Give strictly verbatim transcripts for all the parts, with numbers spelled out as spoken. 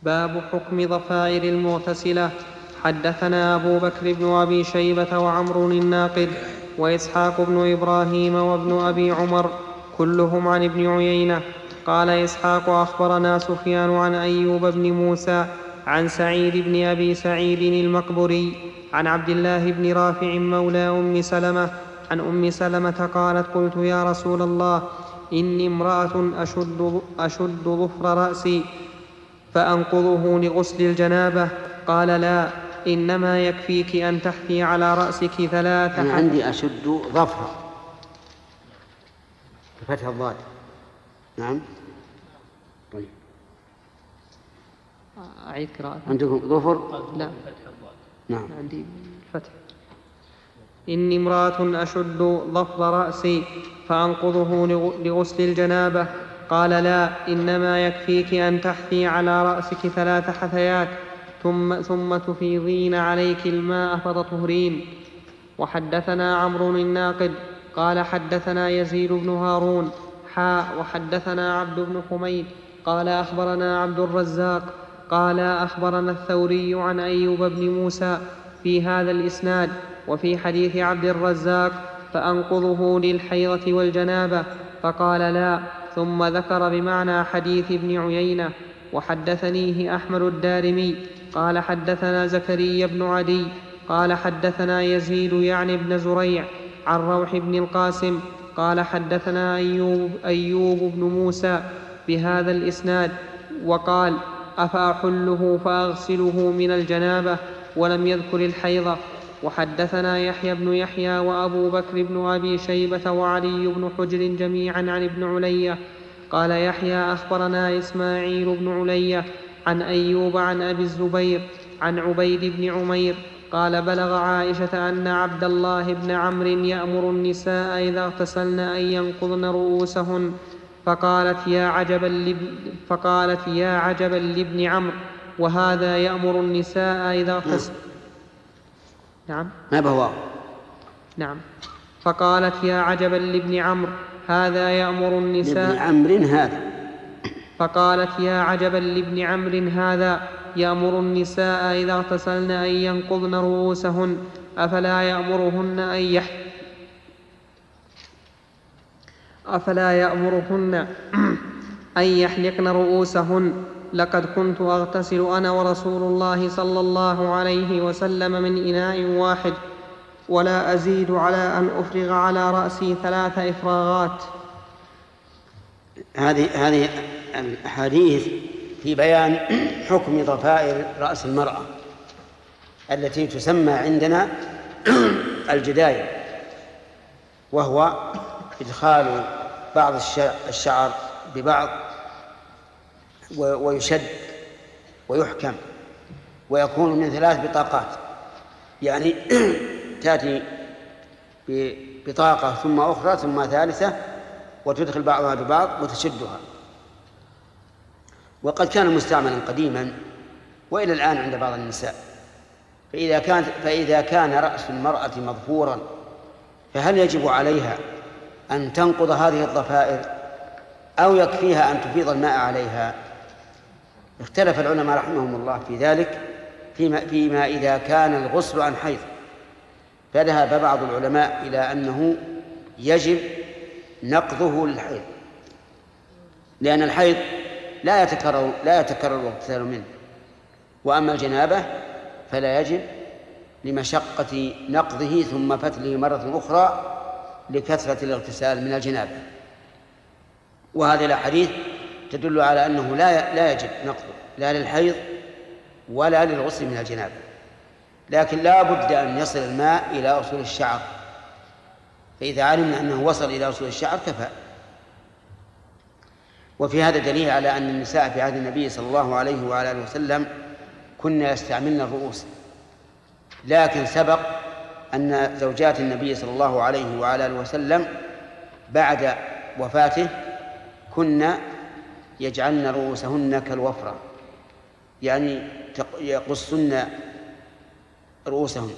باب حكم ضفائر المغتسلة. حدثنا أبو بكر بن أبي شيبة وعمر الناقد وإسحاق بن إبراهيم وابن أبي عمر كلهم عن ابن عيينة. قال إسحاق أخبرنا سفيان عن أيوب بن موسى عن سعيد بن أبي سعيد المقبري عن عبد الله بن رافع مولى أم سلمة عن أم سلمة قالت قلت يا رسول الله إني امرأة أشد, أشد ظفر رأسي فأنقضه لغسل الجنابة. قال لا، إنما يكفيك أن تحثي على رأسك ثلاث. أنا عندي أشد ظفر بفتح الضاد. نعم. طيب أعيد قراءة. عندكم ظفر؟ لا، نعم عندي فتح. إني امرأة أشد ظفر رأسي فأنقضه لغسل الجنابة. قال لا، إنما يكفيك أن تحثي على رأسك ثلاث حثيات ثم, ثم تفيضين عليك الماء فتطهرين. وحدثنا عمرو الناقد قال حدثنا يزيد بن هارون حاء وحدثنا عبد بن حميد قال أخبرنا عبد الرزاق قال أخبرنا الثوري عن أيوب بن موسى في هذا الإسناد. وفي حديث عبد الرزاق فأنقضه للحيضة والجنابة، فقال لا، ثم ذكر بمعنى حديث ابن عيينة. وحدثنيه أحمد الدارمي قال حدثنا زكريا بن عدي قال حدثنا يزيد يعني بن زريع عن روح بن القاسم قال حدثنا أيوب, أيوب بن موسى بهذا الإسناد وقال أفأحله فأغسله من الجنابة، ولم يذكر الحيضة. وحدثنا يحيى بن يحيى وأبو بكر بن أبي شيبة وعلي بن حجر جميعا عن ابن علية. قال يحيى أخبرنا إسماعيل بن علية عن أيوب عن أبي الزبير عن عبيد بن عمير قال بلغ عائشة أن عبد الله بن عمرو يأمر النساء إذا اغتسلن أن ينقضن رؤوسهن، فقالت يا عجبا لابن, فقالت يا عجبا لابن عمرو وهذا يأمر النساء إذا اغتسلن. نعم ما بهو. نعم. فقالت يا عجبا لابن عمرو هذا يأمر النساء. لابن عمرو هذا. فقالت يا عجبا لابن عمرو هذا يأمر النساء إذا اغتسلن أن ينقضن رؤوسهن، أفلا يأمرهن أن يح أفلا يأمرهن أن يحلقن رؤوسهن. لقد كنت أغتسل أنا ورسول الله صلى الله عليه وسلم من إناء واحد، ولا أزيد على أن أفرغ على رأسي ثلاث إفراغات. هذه هذه الأحاديث في بيان حكم ضفائر رأس المرأة التي تسمى عندنا الجداية، وهو إدخال بعض الشعر ببعض ويشد ويحكم، ويكون من ثلاث بطاقات، يعني تأتي ببطاقة ثم أخرى ثم ثالثة، وتدخل بعضها ببعض وتشدها. وقد كان مستعملا قديما وإلى الآن عند بعض النساء. فإذا كان, فإذا كان رأس المرأة مظفورا فهل يجب عليها أن تنقض هذه الضفائر أو يكفيها أن تفيض الماء عليها؟ اختلف العلماء رحمهم الله في ذلك فيما, فيما إذا كان الغسل عن حيض. فذهب بعض العلماء إلى أنه يجب نقضه للحيض، لأن الحيض لا يتكرر لا يتكرر الاغتسال منه، وأما الجنابة فلا يجب لمشقة نقضه ثم فتله مرة أخرى لكثرة الاغتسال من الجنابة. وهذه الأحاديث تدل على أنه لا لا يجب نقضه لا للحيض ولا للغسل من الجنابة، لكن لا بد أن يصل الماء إلى أصول الشعر، فإذا علمنا أنه وصل إلى أصول الشعر كفى. وفي هذا دليل على أن النساء في عهد النبي صلى الله عليه وعلى آله وسلم كنا يستعملن الرؤوس، لكن سبق أن زوجات النبي صلى الله عليه وعلى آله وسلم بعد وفاته كنا يجعلن رؤوسهن كالوفرة، يعني يقصن رؤوسهن.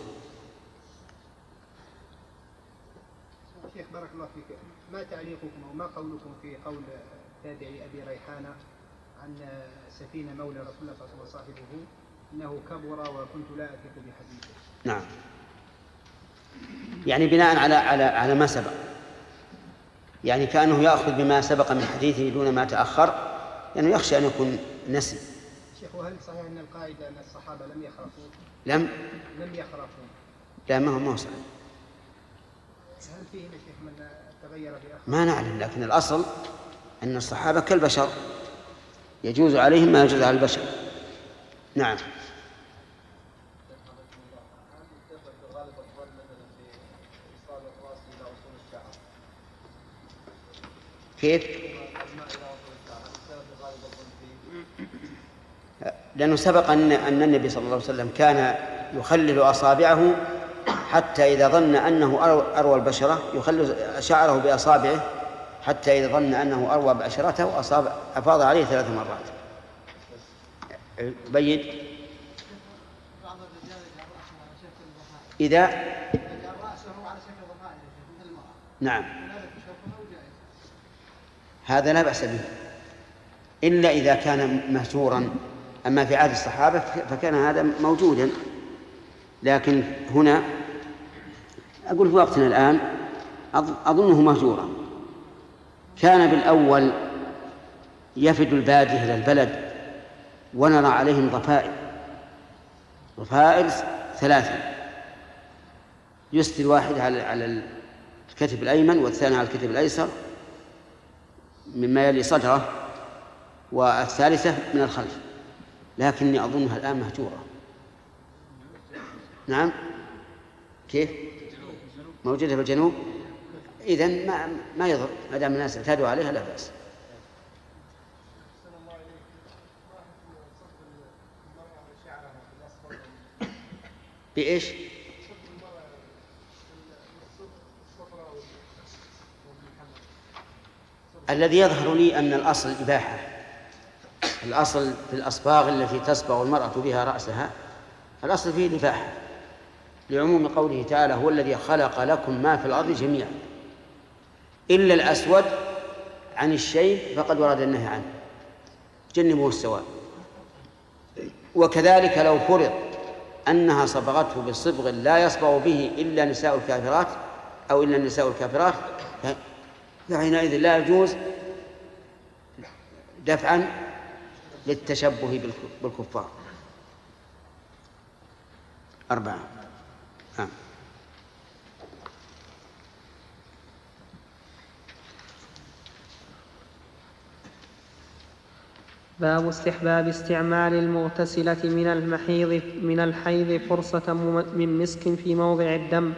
شيخ بارك الله فيك، ما تعليقكم أو ما قولكم في قول تابعي أبي ريحانة عن سفينة مولى رسول الله صلى الله عليه وسلم وصاحبه إنه كبر وكنت لا أثق بحديثه. نعم، يعني بناء على على على ما سبق، يعني كأنه يأخذ بما سبق من حديثه دون ما تأخر، يعني يخشى أن يكون نسي. شيخ، وهل صحيح أن القاعدة أن الصحابة لم يخرفوا؟ لم لم يخرفوا. لا، ما هو ما هو صحيح. هل فيه يا شيخ من تغير بأخر؟ ما نعلم، لكن الأصل أن الصحابة كالبشر يجوز عليهم ما يجوز على البشر. نعم. كيف؟ لأنه سبق أن أن النبي صلى الله عليه وسلم كان يخلل أصابعه حتى إذا ظن أنه أروى البشرة يخلل شعره بأصابعه حتى إذا ظن أنه أروى بأشرته أصاب أفاض عليه ثلاث مرات. بين إذا نعم هذا لا بأس به إلا إذا كان مهجورا. أما في عهد الصحابة فكان هذا موجودا، لكن هنا أقول في وقتنا الآن أظنه مهجورا. كان بالأول يفد البادية إلى البلد ونرى عليهم ضفائر ضفائر ثلاثة، يسدي الواحد على الكتف الأيمن والثاني على الكتف الأيسر مما يلي صدره، والثالثة من الخلف، لكني أظنها الآن مهجورة. نعم. كيف؟ موجودة في الجنوب. إذن ما ما يضر ما دام الناس اعتادوا عليها لا بأس. بإيش؟ الذي يظهر لي أن الأصل إباحة. الأصل في الأصباغ التي تصبغ المرأة بها رأسها الأصل فيه الإباحة، لعموم قوله تعالى: هو الذي خلق لكم ما في الأرض جميعا إلا الأسود عن الشيء فقد ورد النهي عنه، جنبوه السواء. وكذلك لو فرض أنها صبغته بصبغ لا يصبغ به إلا نساء الكافرات أو إلا النساء الكافرات فحينئذ لا يجوز دفعا للتشبه بالكفار. أربعة. نعم. باب استحباب استعمال المغتسلة من المحيض من الحيض فرصة من مسك في موضع الدم.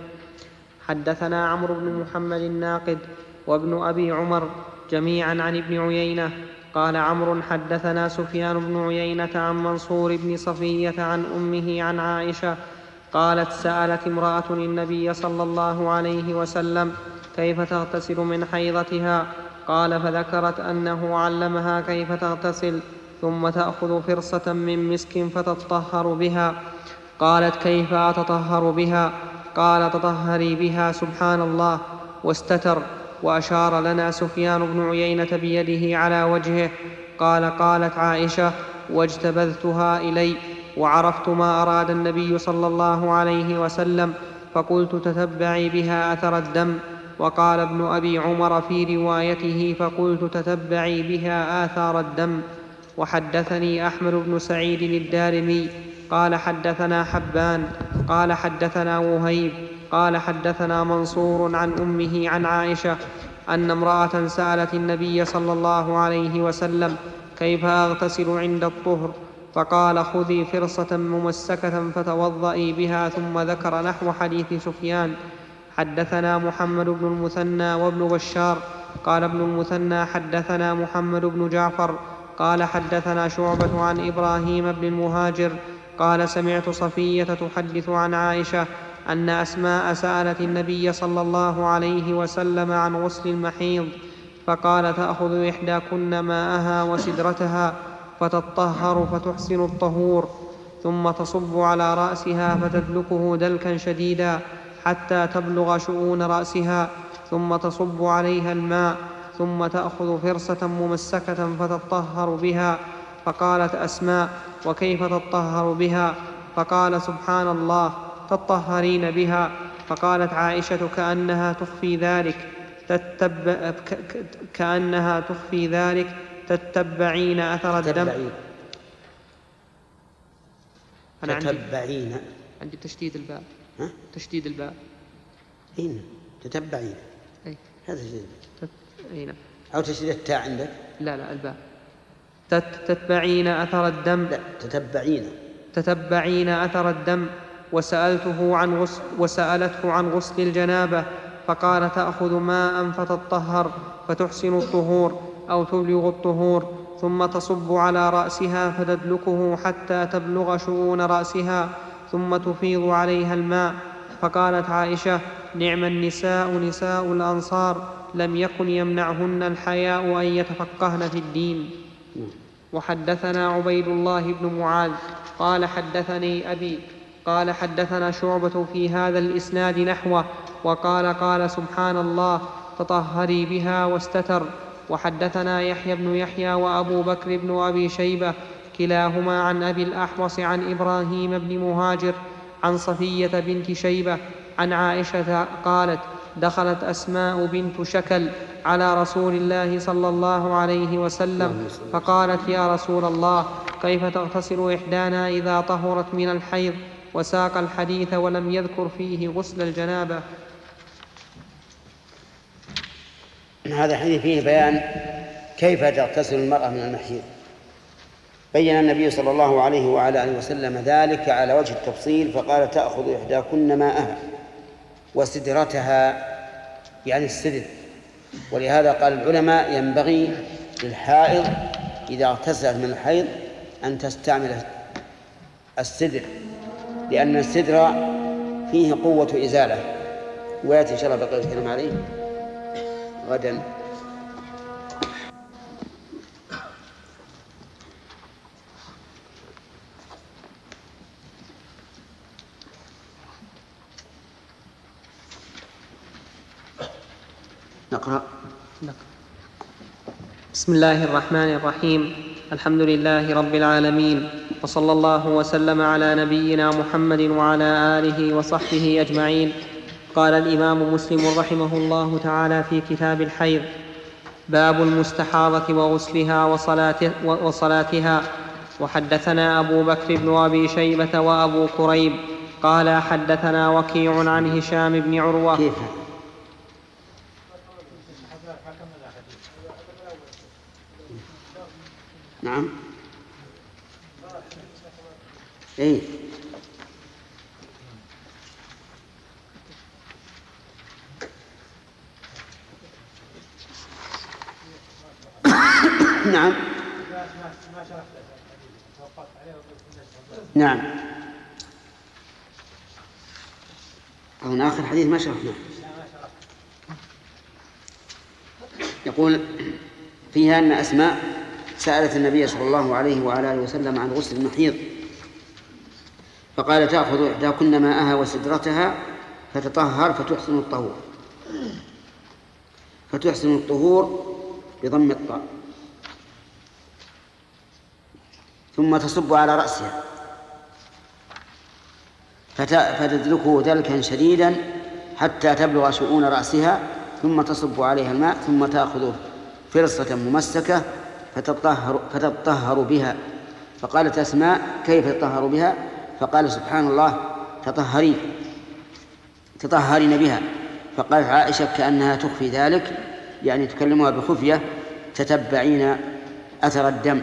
حدثنا عمرو بن محمد الناقد وابن أبي عمر جميعا عن ابن عيينة قال عمرو: حدثنا سفيان بن عيينة عن منصور بن صفية عن أمه عن عائشة قالت: سألت امرأة النبي صلى الله عليه وسلم: كيف تغتسل من حيضتها؟ قال: فذكرت أنه علمها كيف تغتسل، ثم تأخذ فرصة من مسك فتطهر بها. قالت: كيف أتطهر بها؟ قال: تطهري بها. سبحان الله. واستتر، وأشار لنا سفيان بن عيينة بيده على وجهه. قال: قالت عائشة: واجتبذتها إلي وعرفت ما أراد النبي صلى الله عليه وسلم، فقلت: تتبعي بها أثر الدم. وقال ابن أبي عمر في روايته: فقلت: تتبعي بها آثار الدم. وحدثني أحمد بن سعيد الدارمي قال: حدثنا حبان قال: حدثنا وهيب قال: حدثنا منصور عن أمه عن عائشة أن امرأة سألت النبي صلى الله عليه وسلم: كيف أغتسل عند الطهر؟ فقال: خذي فرصة ممسكة فتوضئي بها، ثم ذكر نحو حديث سفيان. حدثنا محمد بن المثنى وابن بشار قال ابن المثنى: حدثنا محمد بن جعفر قال: حدثنا شعبة عن إبراهيم بن المهاجر قال: سمعت صفية تحدث عن عائشة أن أسماء سألت النبي صلى الله عليه وسلم عن غسل المحيض، فقال: تأخذ إحداكن ماءها وسدرتها فتطهر فتحسن الطهور، ثم تصب على رأسها فتدلكه دلكا شديدا حتى تبلغ شؤون رأسها، ثم تصب عليها الماء، ثم تأخذ فرصة ممسكة فتطهر بها. فقالت أسماء: وكيف تطهر بها؟ فقال: سبحان الله، تطهرين بها. فقالت عائشة: كأنها تخفي ذلك تتب... كأنها تخفي ذلك تتبعين أثر الدم. أنا تتبعين، عندي, عندي تشديد الباء. ها؟ تشديد الباء. إيه تتبعين. أي. هذا تشديد. تت... أين؟ أو تشديد التاء عندك؟ لا لا الباء. تت... تتبعين أثر الدم. لا تتبعين. تتبعين أثر الدم. وسألته عن غسل وسألته عن غسل الجنابة، فقال: تأخذ ماء فتطهر فتحسن الطهور أو تبلغ الطهور، ثم تصب على رأسها فتدلكه حتى تبلغ شؤون رأسها، ثم تفيض عليها الماء. فقالت عائشة: نعم النساء نساء الأنصار، لم يكن يمنعهن الحياء أن يتفقهن في الدين. وحدثنا عبيد الله بن معاذ قال: حدثني أبي قال: حدثنا شعبة في هذا الإسناد نحوه، وقال: قال سبحان الله، تطهري بها واستتر. وحدثنا يحيى بن يحيى وأبو بكر بن أبي شيبة كلاهما عن أبي الأحوص عن إبراهيم بن مهاجر عن صفية بنت شيبة عن عائشة قالت: دخلت أسماء بنت شكل على رسول الله صلى الله عليه وسلم فقالت: يا رسول الله، كيف تغتسل إحدانا إذا طهرت من الحيض؟ وساق الحديث ولم يذكر فيه غسل الجنابة. هذا الحديث فيه بيان كيف تغتسل المرأة من المحيض. بين النبي صلى الله عليه وعلى آله وسلم ذلك على وجه التفصيل، فقال: تأخذ إحداكن ماءها وسدرتها، يعني السدر. ولهذا قال العلماء: ينبغي للحائض إذا اغتسلت من الحيض أن تستعمل السدر، لأن السدر فيه قوة إزالة، ويأتي إن شاء الله بقية الكلام عليه غدا. نقرأ. بسم الله الرحمن الرحيم. الحمد لله رب العالمين، وصلى الله وسلم على نبينا محمد وعلى آله وصحبه أجمعين. قال الإمام مسلم رحمه الله تعالى في كتاب الحيض: باب المستحاضة وغسلها وصلاتها. وحدثنا أبو بكر بن أبي شيبة وأبو كريب قال: حدثنا وكيع عن هشام بن عروة. كيف؟ نعم. اي نعم نعم. هنا آخر حديث ما شرحناه. يقول فيها أن أسماء سألت النبي صلى الله عليه وعلى آله وسلم عن غسل المحيض، فقال: تأخذ إحداكن ماءها وسدرتها فتطهر فتحسن الطهور. فتحسن الطهور بضم الطاء، ثم تصب على رأسها فتدلكه دلكا شديدا حتى تبلغ شؤون رأسها، ثم تصب عليها الماء، ثم تأخذ فرصة ممسكة فتطهر, فتطهر بها. فقالت أسماء: كيف تطهر بها؟ فقال: سبحان الله، تطهرين تطهرين بها. فقالت عائشة: كأنها تخفي ذلك، يعني تكلمها بخفية، تتبعين أثر الدم.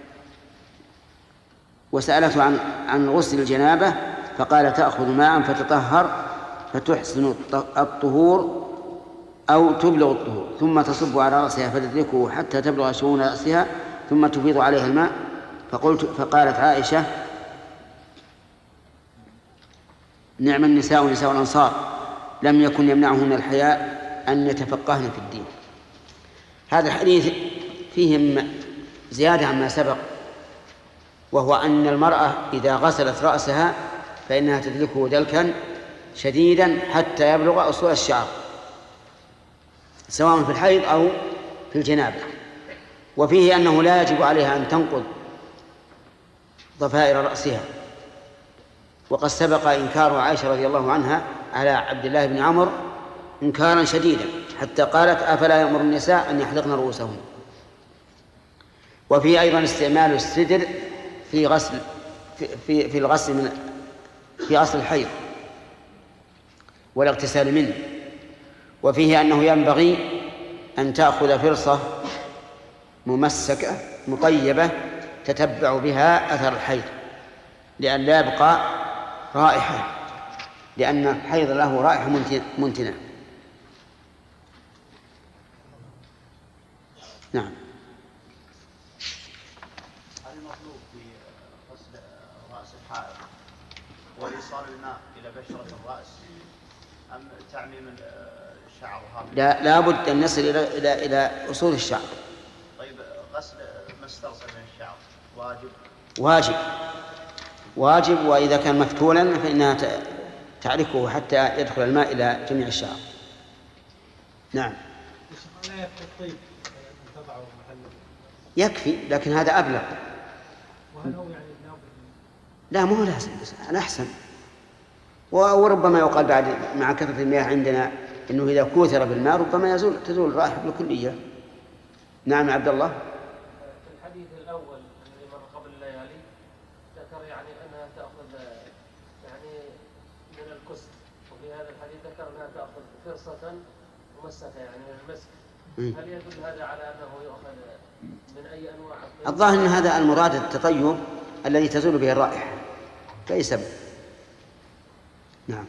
وسألته عن عن غسل الجنابة، فقال: تأخذ ماء فتطهر فتحسن الطهور أو تبلغ الطهور، ثم تصب على رأسها فتدلكه حتى تبلغ شؤون رأسها، ثم تفيض عليها الماء. فقلت فقالت عائشة: نعم النساء نساء الأنصار، لم يكن يمنعهن الحياء أن يتفقهن في الدين. هذا الحديث فيه زيادة عما سبق، وهو أن المرأة إذا غسلت رأسها فإنها تدلكه دلكا شديدا حتى يبلغ أصول الشعر، سواء في الحيض أو في الجنابة. وفيه أنه لا يجب عليها أن تنقض ضفائر رأسها، وقد سبق إنكار عائشة رضي الله عنها على عبد الله بن عمرو إنكارا شديدا حتى قالت أفلا يأمر النساء أن يحلقن رؤوسهن. وفيه أيضا استعمال السدر في غسل في, في, في الغسل من في غسل الحيض والاغتسال منه. وفيه أنه ينبغي أن تأخذ فرصة ممسكة مطيبة تتبع بها أثر الحيض لأن لا يبقى رائحة، لأن الحيض له رائحة منتنة. نعم. هل المطلوب في غسل رأس الحائض وإيصال الماء إلى بشرة الرأس أم تعميم الشعر؟ لا لابد أن نصل إلى إلى إلى أصول الشعر. طيب غسل ما استرسل من الشعر واجب؟ واجب واجب وإذا كان مفتولا فإنها تعركه حتى يدخل الماء إلى جميع الشعر. نعم. لا يكفي الطيب أن تضعه محله؟ يكفي، لكن هذا أبلغ. وهل هو يعني لا مو لازم، أنا أحسن. وربما يقال بعد مع كثرة المياه عندنا إنه إذا كوثر بالماء ربما يزول تزول الرائحة بالكلية. نعم عبد الله. في الحديث الأول الذي مر قبل الليالي ذكر يعني أنها تأخذ يعني من الكسر، وفي هذا الحديث ذكر أنها تأخذ فرصة ممسكة يعني من المسك. هل يدل هذا على أنه يؤخذ من أي أنواع؟ الظاهر أن هذا المراد التطيب الذي تزول به الرائحة فأي سبب. نعم.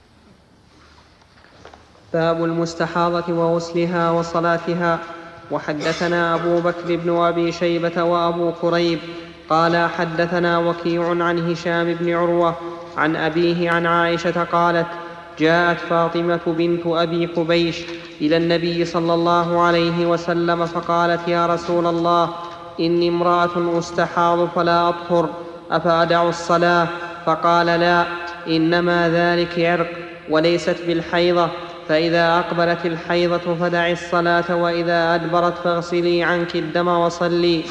باب المستحاضة وغسلها وصلاتها. وحدثنا أبو بكر بن أبي شيبة وأبو كريب قال حدثنا وكيع عن هشام بن عروة عن أبيه عن عائشة قالت جاءت فاطمة بنت أبي حبيش إلى النبي صلى الله عليه وسلم فقالت يا رسول الله إني امرأة أستحاض فلا أطهر أفأدع الصلاة؟ فقال لا، إنما ذلك عرق وليست بالحيضة، فإذا أقبلت الحيضة فدعي الصلاة وإذا أدبرت فاغسلي عنك الدم وصلي.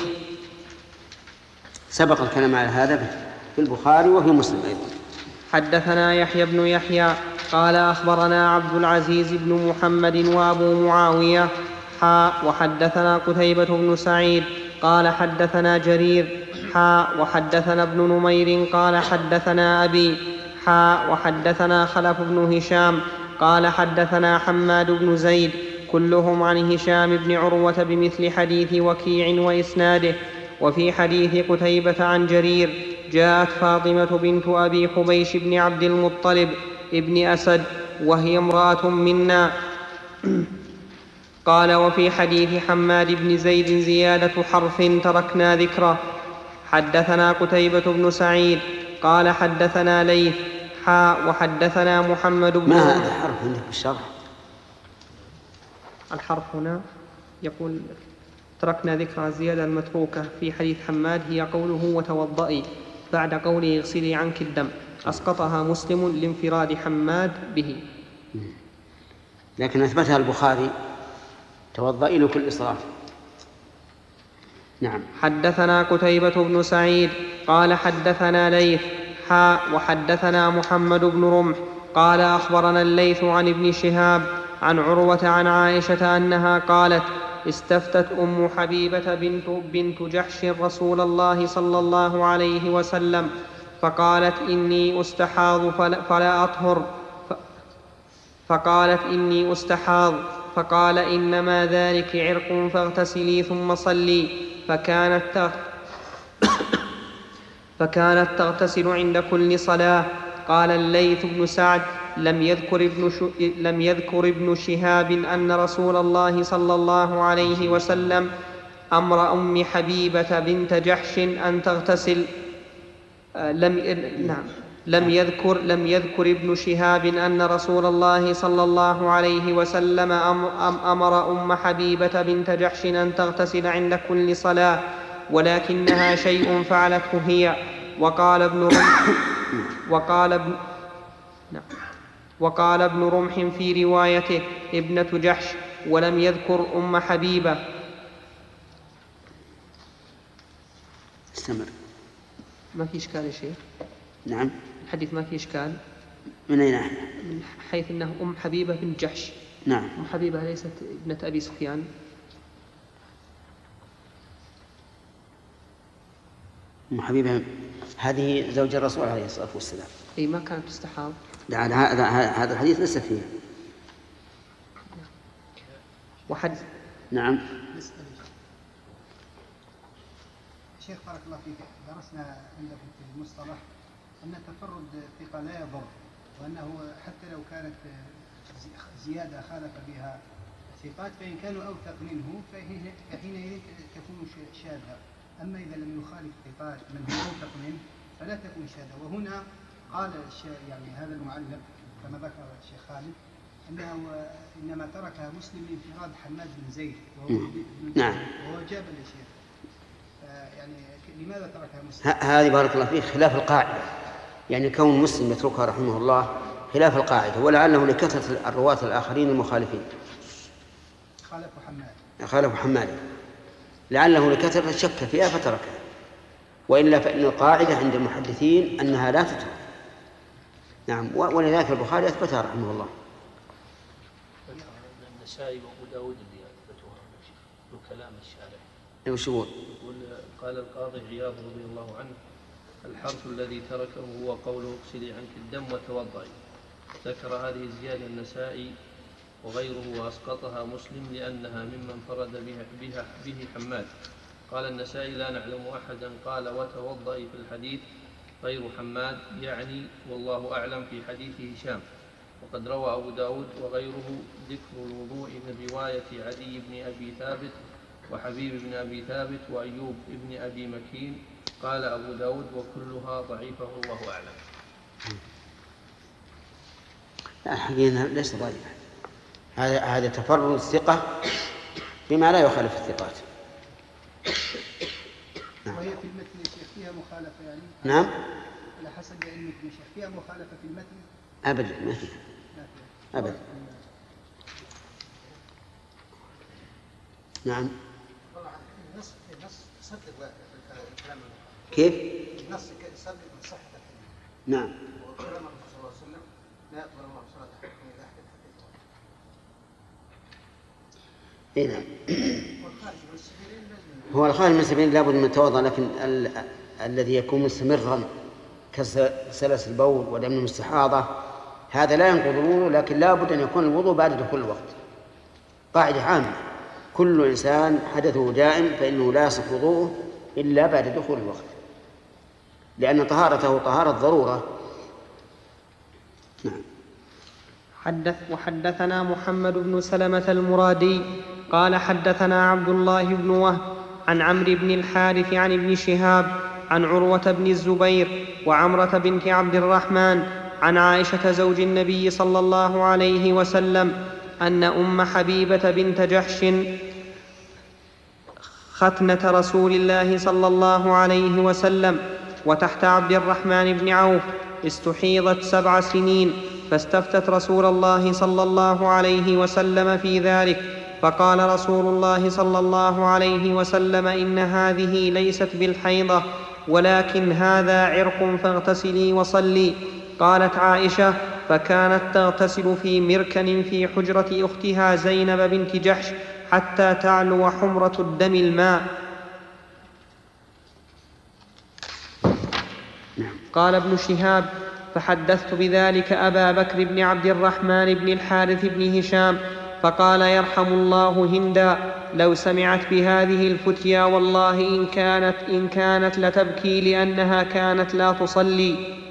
سبق الكلام على هذا في البخاري وفي مسلم أيضا. حدثنا يحيى بن يحيى قال أخبرنا عبد العزيز بن محمد وأبو معاوية حاء وحدثنا قتيبة بن سعيد قال حدثنا جرير حاء وحدثنا ابن نمير قال حدثنا أبي حاء وحدثنا خلف بن هشام قال حدثنا حماد بن زيد كلهم عن هشام بن عروة بمثل حديث وكيع وإسناده. وفي حديث قتيبة عن جرير جاءت فاطمة بنت أبي حبيش بن عبد المطلب ابن أسد وهي امرأة منا. قال وفي حديث حماد بن زيد زيادة حرف تركنا ذكره. حدثنا قتيبة بن سعيد قال حدثنا ليث حاء وحدثنا محمد بن ما هذا حرف عندك بالشرح؟ الحرف هنا يقول تركنا ذكر الزيادة المتروكة في حديث حماد هي قوله وتوضئي بعد قوله اغسلي عنك الدم، أسقطها مسلم لانفراد حماد به، لكن أثبتها البخاري توضئي لكل إسراف. نعم. حدثنا قتيبة بن سعيد قال حدثنا ليث حاء وحدثنا محمد بن رمح قال أخبرنا الليث عن ابن شهاب عن عروة عن عائشة أنها قالت استفتت أم حبيبة بنت, بنت جحش رسول الله صلى الله عليه وسلم فقالت إني أستحاض فلا أطهر، فقالت إني أستحاض، فقال إنما ذلك عرق فاغتسلي ثم صلي، فكانت فكانت تغتسل عند كل صلاة. قال الليث بن سعد لم يذكر ابن, ش... لم يذكر ابن شهاب أن رسول الله صلى الله عليه وسلم أمر أم حبيبة بنت جحش أن تغتسل. لم نعم لم يذكر لم يذكر ابن شهاب أن رسول الله صلى الله عليه وسلم أمر أم حبيبة بنت جحش أن تغتسل عند كل صلاة، ولكنها شيء فعلته هي. وقال ابن رمح وقال ابن نعم وقال ابن رمح في روايته ابنة جحش ولم يذكر أم حبيبة. استمر. ما في إشكال يا شيخ؟ نعم. الحديث ما في إشكال؟ من أي ناحية؟ من حيث أنه أم حبيبة بنت جحش. نعم. أم حبيبة ليست ابنة أبي سفيان؟ أم حبيبة هذه زوج الرسول عليه الصلاة والسلام. أي ما كانت تستحاض. هذا هذا الحديث ليس فيه. وحد. نعم. شيخ بارك الله فيك، درسنا عندكم في المصطلح أن التفرد ثقة لا يضر، وأنه حتى لو كانت زيادة خالف بها ثقات فإن كانوا أوثق منه فحينئذ تكون شاذة. أما إذا لم يخالف ثقات من هو أوثق منه فلا تكون شاذة. وهنا قال يعني هذا المعلق كما ذكر الشيخ خالد أنه إنما تركها مسلم لانفراد حماد بن زيد وهو نعم وهو جاب الشيخ، يعني لماذا تركها مسلم؟ هذه بارك الله فيك خلاف القاعدة، يعني كون مسلم يتركها رحمه الله خلاف القاعدة، ولعله لكثرة الرواة الآخرين المخالفين. خالفوا حماد. خالفوا حماد لعله لكثرة الشك فيها فتركها، وإلا فإن القاعدة عند المحدثين أنها لا تترك. نعم. ولذلك البخاري أثبتها رحمه الله. النسائي وأبو داود اللي أثبتوها من كلام الشارع. وش يقول؟ قال القاضي عياض رضي الله عنه: الحرف الذي تركه هو قوله اغسلي عنك الدم وتوضئي. ذكر هذه الزيادة النسائي وغيره وأسقطها مسلم لأنها ممن فرد بها, بها به حماد. قال النسائي: لا نعلم أحدا قال وتوضئي في الحديث غير حماد، يعني والله أعلم في حديث هشام. وقد روى أبو داود وغيره ذكر الوضوء من رواية عدي بن أبي ثابت وحبيب بن أبي ثابت وأيوب بن أبي مكين. قال أبو داود: وكلها ضعيفة والله أعلم. لا حقيقة ليس ضعيفة، هذا هذا تفرد الثقة بما لا يخالف الثقات. نعم. وهي في المتن الشيخ فيها مخالفة يعني؟ نعم. على حسب علمك يا شيخ فيها مخالفة في المتن؟ أبدا ما فيها أبدا. نعم. النص النص يصدق الكلام كيف؟ النص يصدق من صحة الحديث. نعم. وكلام الرسول صلى الله عليه وسلم لا يقبل الله صلاة أحد إذا أحدث حديثه. إيه نعم. والخارج من السبيلين لازم. هو الخارج من السبيلين لابد من التوضأ، لكن ال... الذي يكون مستمرا كسلس البول ودم المستحاضة هذا لا ينقض الوضوء، لكن لا بد أن يكون الوضوء بعد دخول الوقت. قاعدة عامة: كل إنسان حدثه دائم فإنه لا يصح وضوءه إلا بعد دخول الوقت، لأن طهارته طهارة ضرورة. نعم. حدث وحدثنا محمد بن سلمة المرادي قال حدثنا عبد الله بن وهب عن عمرو بن الحارث عن ابن شهاب عن عروة بن الزبير وعمرة بنت عبد الرحمن عن عائشة زوج النبي صلى الله عليه وسلم أن أم حبيبة بنت جحش ختنة رسول الله صلى الله عليه وسلم وتحت عبد الرحمن بن عوف استحيضت سبع سنين، فاستفتت رسول الله صلى الله عليه وسلم في ذلك، فقال رسول الله صلى الله عليه وسلم: إن هذه ليست بالحيضة ولكن هذا عرق فاغتسلي وصلي. قالت عائشة: فكانت تغتسل في مركن في حجرة أختها زينب بنت جحش حتى تعلو حمرة الدم الماء. قال ابن شهاب: فحدثت بذلك أبا بكر بن عبد الرحمن بن الحارث بن هشام فقال: يرحم الله هندا، لو سمعت بهذه الفتيا والله إن كانت, إن كانت لتبكي لأنها كانت لا تصلي.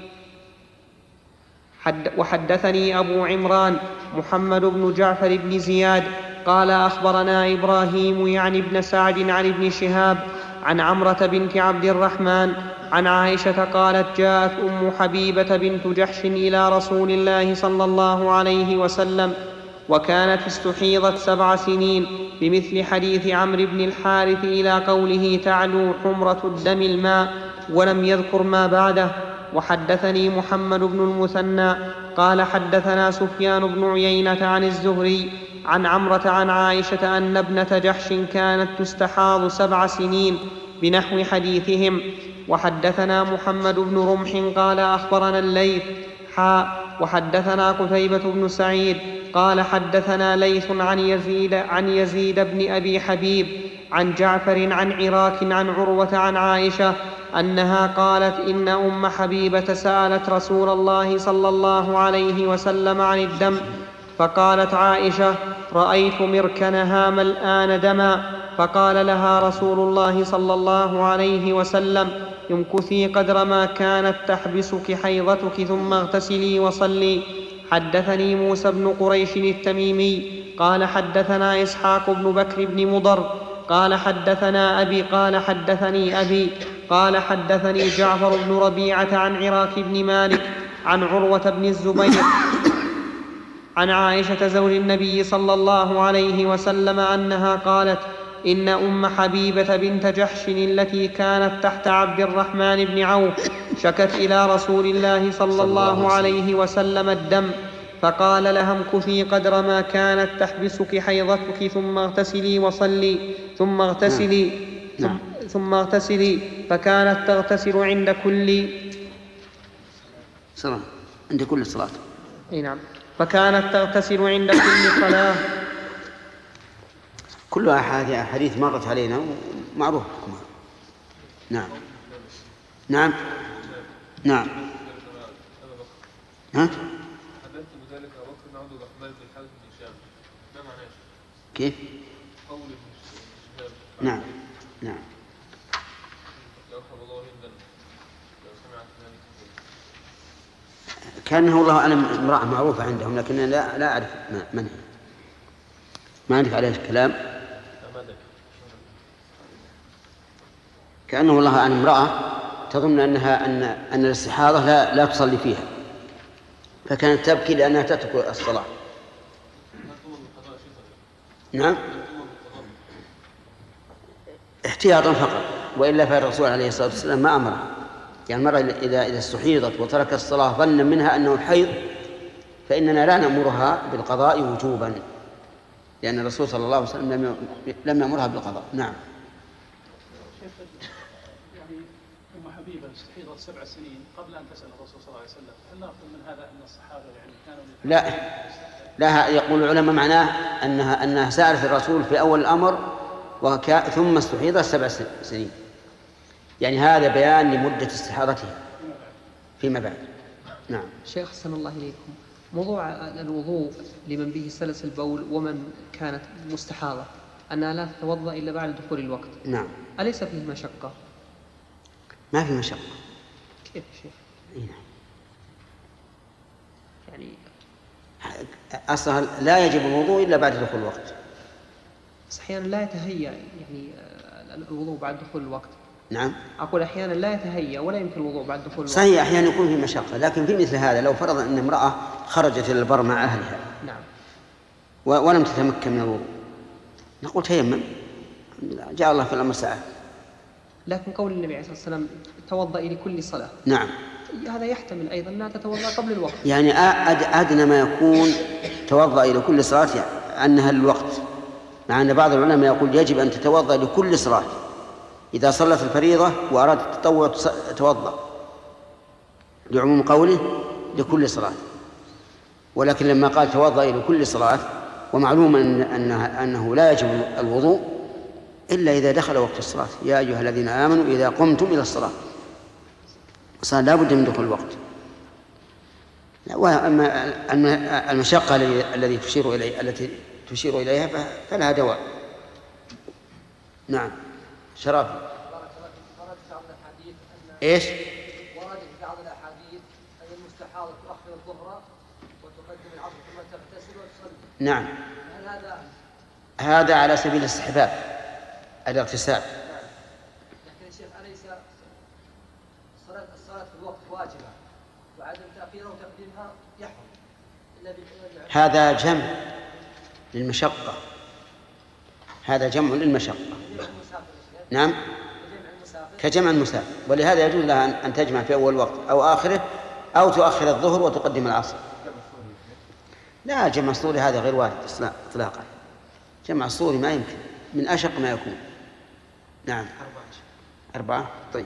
حد وحدثني أبو عمران محمد بن جعفر بن زياد قال أخبرنا إبراهيم يعني ابن سعد عن ابن شهاب عن عمرة بنت عبد الرحمن عن عائشة قالت: جاءت أم حبيبة بنت جحش إلى رسول الله صلى الله عليه وسلم وكانت استحيضت سبع سنين بمثل حديث عمرو بن الحارث إلى قوله تعلو حمرة الدم الماء، ولم يذكر ما بعده. وحدثني محمد بن المثنى قال حدثنا سفيان بن عيينة عن الزهري عن عمرة عن عائشة أن ابنة جحش كانت تستحاض سبع سنين بنحو حديثهم. وحدثنا محمد بن رمح قال أخبرنا الليث حاء وحدثنا قتيبة بن سعيد قال حدثنا ليث عن يزيد, عن يزيد بن أبي حبيب عن جعفر عن عراك عن عروة عن عائشة أنها قالت إن أم حبيبة سألت رسول الله صلى الله عليه وسلم عن الدم، فقالت عائشة: رأيت مركنها ملآن دما، فقال لها رسول الله صلى الله عليه وسلم: امكثي قدر ما كانت تحبسك حيضتك ثم اغتسلي وصلي. حدثني موسى بن قريش التميمي قال حدثنا إسحاق بن بكر بن مضر قال حدثنا أبي قال حدثني أبي قال حدثني جعفر بن ربيعة عن عراك بن مالك عن عروة بن الزبير عن عائشة زوج النبي صلى الله عليه وسلم أنها قالت: إن أم حبيبة بنت جحش التي كانت تحت عبد الرحمن بن عوف شكت إلى رسول الله صلى الله عليه وسلم الدم، فقال لها: امكثي قدر ما كانت تحبسك حيضتك ثم اغتسلي وصلي ثم اغتسلي ثم, ثم اغتسلي فكانت تغتسل عند كل صلاة عند كل صلاة. أي نعم. فكانت تغتسل عند كل صلاة. كل أحاديث مرت علينا ومعروف حكمها. نعم نعم نعم ها؟ كيف؟ نعم نعم كأنه والله أعلم امرأة معروفة عندهم، لكن لا لا أعرف من هي، ما أعرف عليه الكلام. كأنه والله أعلم امرأة تظن أنها أن أن الاستحاضة لا لا تصلي فيها، فكانت تبكي لأنها تترك الصلاة. نعم احتياطا فقط، وإلا فالرسول عليه الصلاة والسلام ما أمره. يعني المرأة إذا إذا استحيضت وتركت الصلاة ظنا منها أنه الحيض فإننا لا نأمرها بالقضاء وجوبا، لأن الرسول صلى الله عليه وسلم لم لم يأمرها بالقضاء. نعم. يعني أم حبيبة استحيضت سبع سنين قبل أن تسأل الرسول صلى الله عليه وسلم، هل نأخذ من هذا أن الصحابة يعني كانوا لا لا يقول العلماء معناه أنها أنها سألت الرسول في أول الأمر وكا ثم استحيضت سبع سنين، يعني هذا بيان لمدة استحاضتها فيما بعد. نعم. شيخ حسن الله إليكم، موضوع الوضوء لمن به سلس البول ومن كانت مستحاضة أنها لا تتوضأ إلا بعد دخول الوقت. نعم. أليس فيه مشقة؟ ما في مشقة. كيف يا شيخ؟ يعني أصلا لا يجب الوضوء إلا بعد دخول الوقت. بس أحيانا لا يتهيأ يعني الوضوء بعد دخول الوقت. نعم. أقول أحيانا لا يتهيأ ولا يمكن الوضوء بعد دخول الوقت. صحيح أحيانا يكون في مشقة، لكن في مثل هذا لو فرض أن امرأة خرجت إلى البر مع أهلها نعم ولم تتمكن من الوضوء نقول تيمم، جاء الله في الأمر ساعة. لكن قول النبي عليه الصلاة والسلام توضئي لكل صلاة، نعم، هذا يحتمل أيضا أنها تتوضأ قبل الوقت. يعني أدنى ما يكون توضأ لكل صلاة يعني أنها الوقت، مع أن بعض العلماء يقول يجب أن تتوضأ لكل صلاة. إذا صلت الفريضة وأرادت التطوع توضأ لعموم قوله لكل صلاة، ولكن لما قال توضأ لكل صلاة ومعلوم أن أنه, أنه لا يجب الوضوء إلا إذا دخل وقت الصلاة. يا أيها الذين آمنوا إذا قمتم إلى الصلاة، صار لا بد من دخول الوقت. وأما المشقة التي تشير إليه التي تشير إليها فلها دواء. نعم. شرافي. ايش؟ ورد في بعض الاحاديث ان المستحاضة تؤخر الظهر وتقدم العصر ثم تغتسل وتصلي. نعم. هل هذا هذا على سبيل الاستحباب الاغتسال. لكن يا شيخ أليس الصلاة الصلاة في الوقت واجبة وعدم تأخيرها وتقديمها يحرم إلا بالعلم؟ هذا جمع للمشقة، هذا جمع للمشقة. نعم، كجمع المسافر، ولهذا يجوز لها أن تجمع في أول وقت أو آخره أو تؤخر الظهر وتقدم العصر. لا، جمع الصوري هذا غير وارد إطلاقا. جمع الصوري ما يمكن، من أشق ما يكون. نعم. أربعة. طيب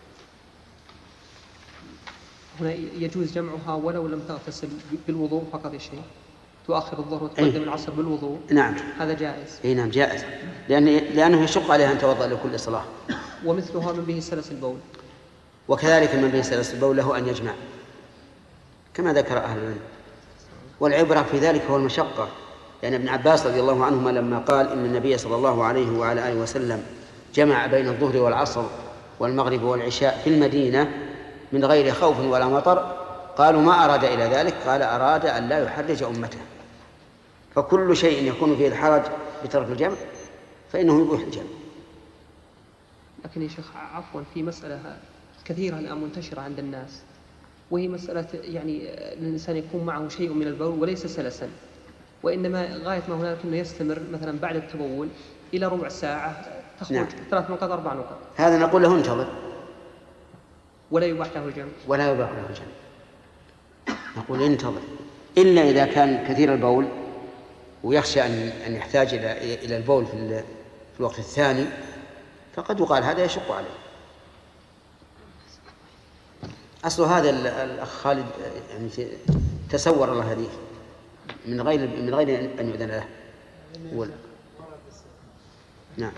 هنا يجوز جمعها ولو لم تغتسل بالوضوء فقط يا شيخ، تؤخر الظهر وتقدم العصر بالوضوء. نعم هذا جائز. اي نعم جائز، لأن لأنه يشق عليها أن توضأ لكل صلاة. ومثلها من به سلس البول. وكذلك من به سلس البول له أن يجمع كما ذكر أهل العلم، والعبرة في ذلك هو المشقة. يعني ابن عباس رضي الله عنهما لما قال إن النبي صلى الله عليه وعلى آله وسلم جمع بين الظهر والعصر والمغرب والعشاء في المدينة من غير خوف ولا مطر، قالوا ما أراد إلى ذلك؟ قال أراد أن لا يحرج أمته. فكل شيء يكون فيه الحرج بترك الجمع فإنه يبوح الجمع. لكن يا شيخ عفوا في مسألة كثيرة الآن منتشرة عند الناس، وهي مسألة يعني الإنسان يكون معه شيء من البول وليس سلسا، وإنما غاية ما هناك أنه يستمر مثلا بعد التبول إلى ربع ساعة تخرج نعم. ثلاث نقاط أربع نقاط، هذا نقول له انتظر ولا يباح له الجمع. ولا يباح له الجمع، نقول انتظر، إلا إذا كان كثير البول ويخشى أن أن يحتاج إلى إلى البول في في الوقت الثاني، فقد يقال هذا يشق عليه. أصل هذا الأخ خالد يعني تسور الله هديه من غير من غير أن يؤذن له. ولا. نعم.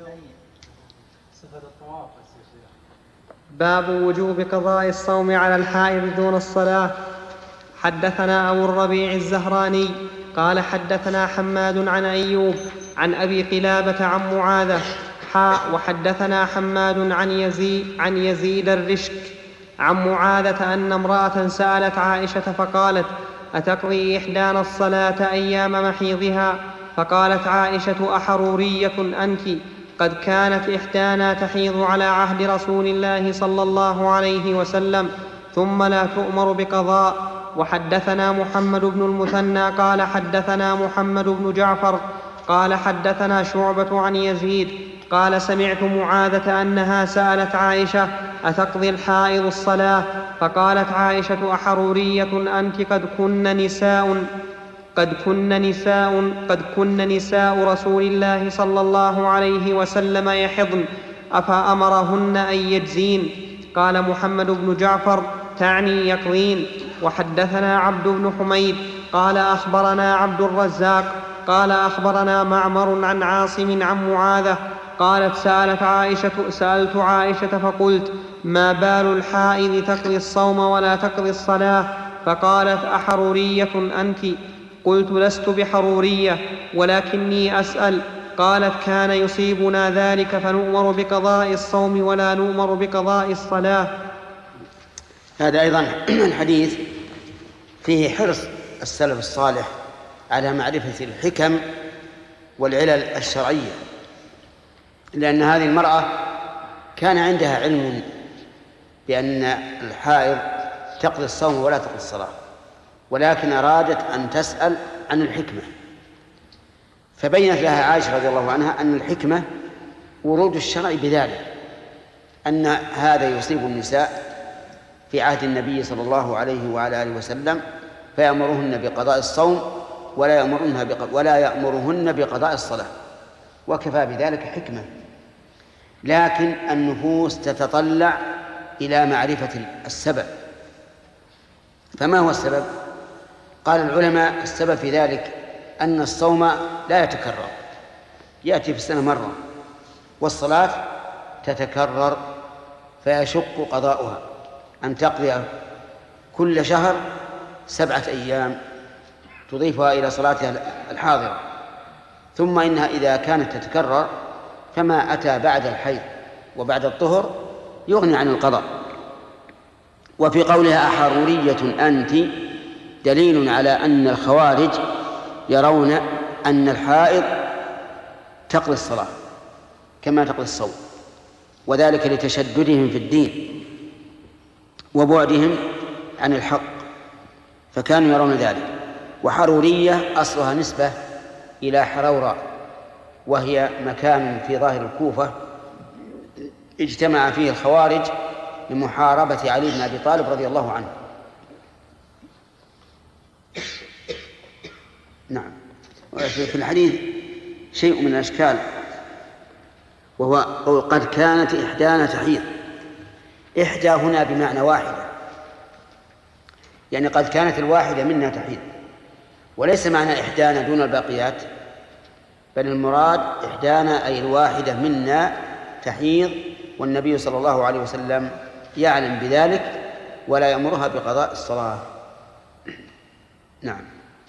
باب وجوب قضاء الصوم على الحائض دون الصلاة. حدثنا أبو الربيع الزهراني قال حدثنا حماد عن أيوب عن أبي قلابة عن معاذة حاء وحدثنا حماد عن يزيد عن يزيد الرشك عن معاذة أن امرأة سألت عائشة فقالت أتقضي إحدانا الصلاة أيام محيضها؟ فقالت عائشة أحرورية أنت؟ قد كانت إحدانا تحيض على عهد رسول الله صلى الله عليه وسلم ثم لا تؤمر بقضاء. وحدثنا محمد بن المثنى قال حدثنا محمد بن جعفر قال حدثنا شعبة عن يزيد قال سمعت معاذة أنها سألت عائشة أتقضي الحائض الصلاة؟ فقالت عائشة أحرورية أنت؟ قد كن نساء قد كن نساء قد كن نساء رسول الله صلى الله عليه وسلم يحضن أفأمرهن أن يجزين؟ قال محمد بن جعفر تعني يقضين. وحدثنا عبد بن حميد قال أخبرنا عبد الرزاق قال أخبرنا معمر عن عاصم عن معاذة قالت سألت عائشة سألت عائشة فقلت ما بال الحائض تقضي الصوم ولا تقضي الصلاة؟ فقالت أحرورية أنت؟ قلت لست بحرورية ولكني أسأل. قالت كان يصيبنا ذلك فنؤمر بقضاء الصوم ولا نؤمر بقضاء الصلاة. هذا أيضا الحديث فيه حرص السلف الصالح على معرفة الحكم والعلل الشرعية، لأن هذه المرأة كان عندها علم بأن الحائض تقضي الصوم ولا تقضي الصلاة، ولكن أرادت أن تسأل عن الحكمة، فبينت لها عائشة رضي الله عنها أن الحكمة ورود الشرع بذلك، أن هذا يصيب النساء في عهد النبي صلى الله عليه وعلى آله وسلم فيأمرهن بقضاء الصوم ولا يأمرهن بق... ولا يأمرهن بقضاء الصلاة، وكفى بذلك حكمة. لكن النفوس تتطلع إلى معرفة السبب. فما هو السبب؟ قال العلماء السبب في ذلك أن الصوم لا يتكرر، يأتي في السنة مرة، والصلاة تتكرر فيشق قضاؤها، أن تقضي كل شهر سبعة أيام تضيفها إلى صلاتها الحاضرة. ثم إنها إذا كانت تتكرر فما أتى بعد الحيض وبعد الطهر يغني عن القضاء. وفي قولها أحرورية أنت دليل على أن الخوارج يرون أن الحائض تقضي الصلاة كما تقضي الصوم، وذلك لتشددهم في الدين وبعدهم عن الحق، فكانوا يرون ذلك. وحرورية أصلها نسبة إلى حرورة، وهي مكان في ظاهر الكوفة اجتمع فيه الخوارج لمحاربة علي بن أبي طالب رضي الله عنه. نعم. في الحديث شيء من الأشكال، وهو قول قد كانت إحدانا تحيض. إحدى هنا بمعنى واحدة، يعني قد كانت الواحدة منا تحيض، وليس معنى إحدانا دون الباقيات، بل المراد إحدانا أي الواحدة منا تحيض، والنبي صلى الله عليه وسلم يعلم بذلك ولا يأمرها بقضاء الصلاة. نعم.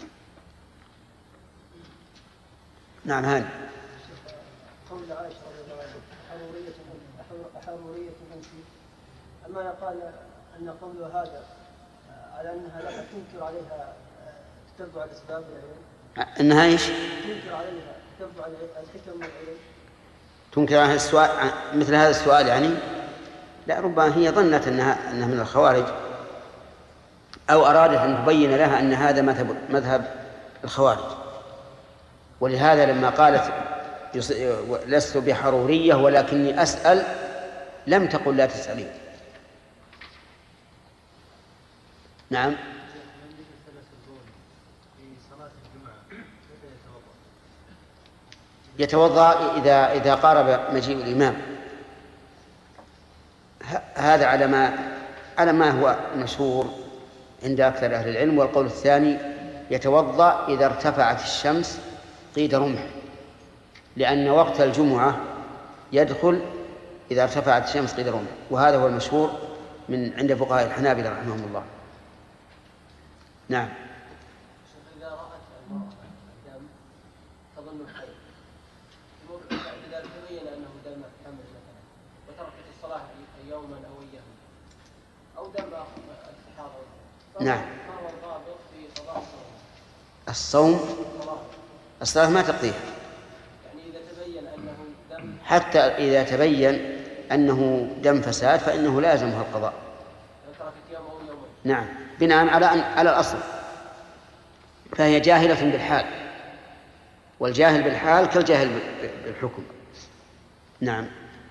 نعم. هاني قول عائشة رضي الله عنها حرورية حرورية بنتي، أما يقال أن قول هذا على أنها لا تنكر عليها تتبع الأسباب والعلم، أنها إيش؟ تنكر عليها تتبع الحكم والعلم، تنكر عليها السؤال مثل هذا السؤال يعني؟ لا، ربما هي ظنت أنها أنها من الخوارج، أو أرادت أن تبين لها أن هذا مذهب مذهب الخوارج، ولهذا لما قالت لست بحرورية ولكني أسأل لم تقل لا تسألين. نعم. يتوضأ إذا إذا قارب مجيء الإمام، هذا على ما على ما هو مشهور عند أكثر أهل العلم. والقول الثاني يتوضأ إذا ارتفعت الشمس قيد رمح، لأن وقت الجمعة يدخل إذا ارتفعت الشمس قيد رمح، وهذا هو المشهور من عند فقهاء الحنابلة رحمهم الله. نعم. إذا رأت المرأة دم تظن الحيض، إذا تبين أنه دم حمل مثلا وتركت الصلاة يوما أو أياما، أو دم استحاضة، نعم. ما هو الضابط في قضاء الصوم؟ الصلاة ما تقضيها، يعني إذا تبين أنه دم، حتى إذا تبين أنه دم فساد فإنه لازمها القضاء. تركت يوم أو يومين. نعم، بناء على أن على الأصل، فهي جاهلة بالحال، والجاهل بالحال كالجاهل بالحكم. نعم.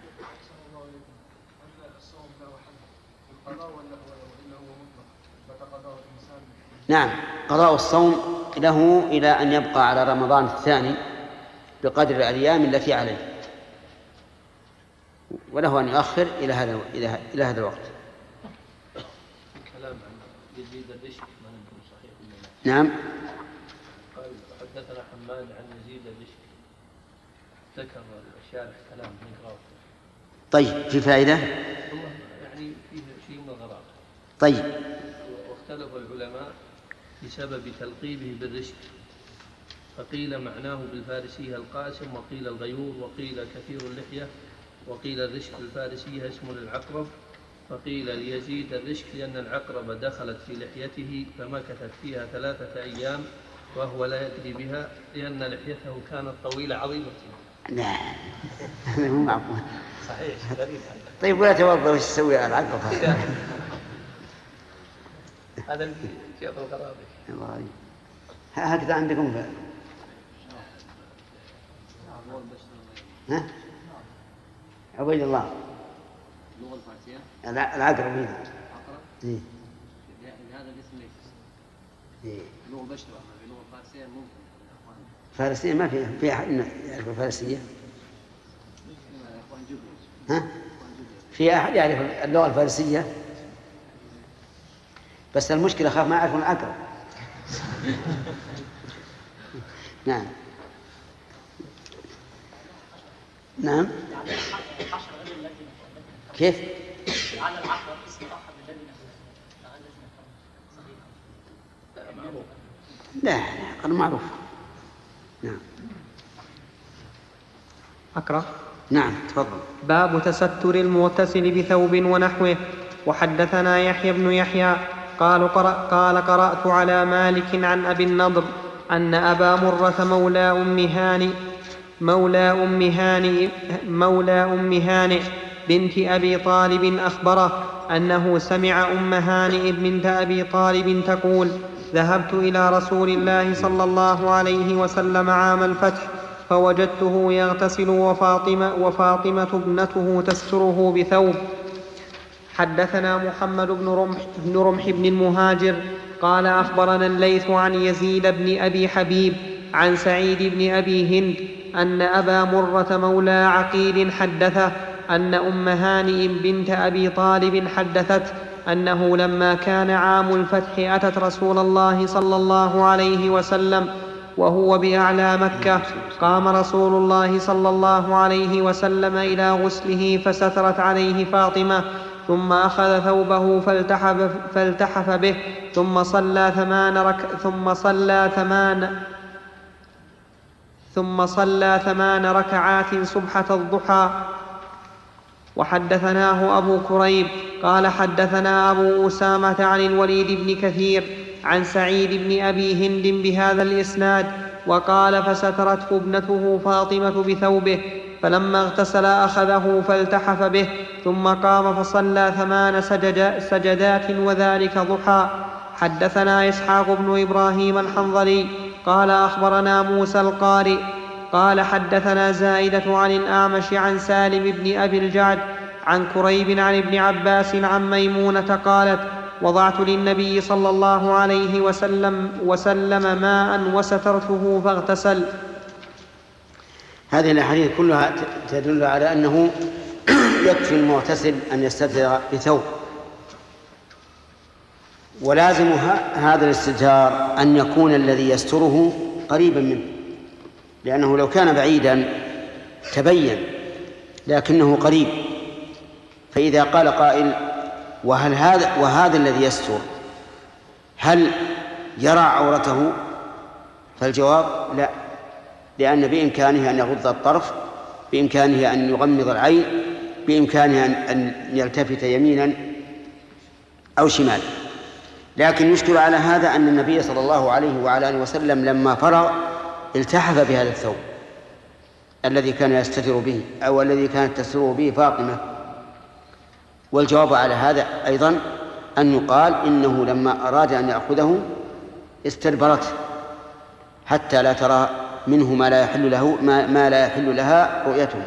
نعم، قضاء الصوم له إلى أن يبقى على رمضان الثاني بقدر الأيام التي عليه، وله أن يؤخر إلى هذا إلى هذا الوقت. كلام عن يزيد الرشك ما ندري صحيح ولا لا. نعم. قال حدثنا حماد عن يزيد الرشك، ذكر الشارح كلام نقرأه. طيب، في فائدة؟ يعني فيه شيء من الغرابة. طيب. واختلف العلماء بسبب تلقيبه بالرشك، فقيل معناه بالفارسية القاسم، وقيل الغيور، وقيل كثير اللحية، وقيل الرشك بالفارسية اسم للعقرب، فقيل ليزيد الرشك لأن العقرب دخلت في لحيته فمكثت فيها ثلاثة أيام وهو لا يدري بها لأن لحيته كانت طويلة عظيمة. لا، هذا مو معقول. صحيح، غريب. طيب، ولا توضأ وش تسوي العقرب هذا؟ هذا اللي جاب الغرابة. الله، هكذا عندكم ف... ها؟ عبيد الله. اللغة الفارسية؟ العقرب هنا. عقرب؟ إيه. هذا الاسم ليس. إيه. اللغة البشرة، اللغة الفارسية ممكن. الفارسية ما فيها، في أحد يعرف الفارسية؟ ها؟ في أحد يعرف اللغة الفارسية؟ بس المشكلة خاف ما يعرفون العقرب. نعم. نعم. كيف؟ على العقرب اسم آخر الذي لا، غير معروف. نعم. أقرأ. نعم، تفضل. باب تستر المغتسل بثوب ونحوه. وحدثنا يحيى بن يحيى قال, قرأ قال قرأت على مالك عن أبي النضر أن أبا مرة مولى أم هانئ مولى أم هانئ مولى أم هانئ بنت أبي طالب أخبره أنه سمع أم هانئ بنت أبي طالب تقول: ذهبت إلى رسول الله صلى الله عليه وسلم عام الفتح فوجدته يغتسل وفاطمة, وفاطمة ابنته تستره بثوب. حدثنا محمد بن رمح, بن رمح بن المهاجر قال أخبرنا الليث عن يزيد بن أبي حبيب عن سعيد بن أبي هند أن أبا مرة مولى عقيل حدثه أن أم هانئ بنت أبي طالب حدثته أنه لما كان عام الفتح أتت رسول الله صلى الله عليه وسلم وهو بأعلى مكة، قام رسول الله صلى الله عليه وسلم إلى غسله فسترت عليه فاطمة، ثم أخذ ثوبه فالتحف, فالتحف به، ثم صلى ثمان رك ثم صلى ثمان ثم صلى ثمان ركعات سبحة الضحى. وحدثناه أبو كريب قال حدثنا أبو أسامة عن الوليد بن كثير عن سعيد بن أبي هند بهذا الإسناد، وقال فسترته ابنته فاطمة بثوبه، فلما اغتسل أخذه فالتحف به، ثم قام فصلى ثمان سجدات وذلك ضحى. حدثنا إسحاق بن إبراهيم الحنظلي قال أخبرنا موسى القارئ قال حدثنا زائدة عن الأعمش عن سالم بن أبي الجعد عن كريب عن ابن عباس عن ميمونة قالت وضعت للنبي صلى الله عليه وسلم, وسلم ماء وسترته فاغتسل. هذه الأحاديث كلها تدل على أنه يكفي المغتسل أن يستتر بثوب، ولازم هذا الاستتار أن يكون الذي يستره قريبا منه، لأنه لو كان بعيدا تبين، لكنه قريب. فإذا قال قائل وهل هذا وهذا الذي يستر هل يرى عورته؟ فالجواب لا، لأن بإمكانه أن يغض الطرف، بإمكانه أن يغمض العين، بإمكانه أن يلتفت يمينا أو شمالا. لكن يشكل على هذا أن النبي صلى الله عليه وعلى آله وسلم لما فرغ التحف بهذا الثوب الذي كان يستتر به أو الذي كانت تستره به فاطمة. والجواب على هذا أيضا أن يقال إنه لما أراد أن يأخذه استدبرته حتى لا ترى منه ما لا يحل له ما, ما لا يحل لها رؤيته.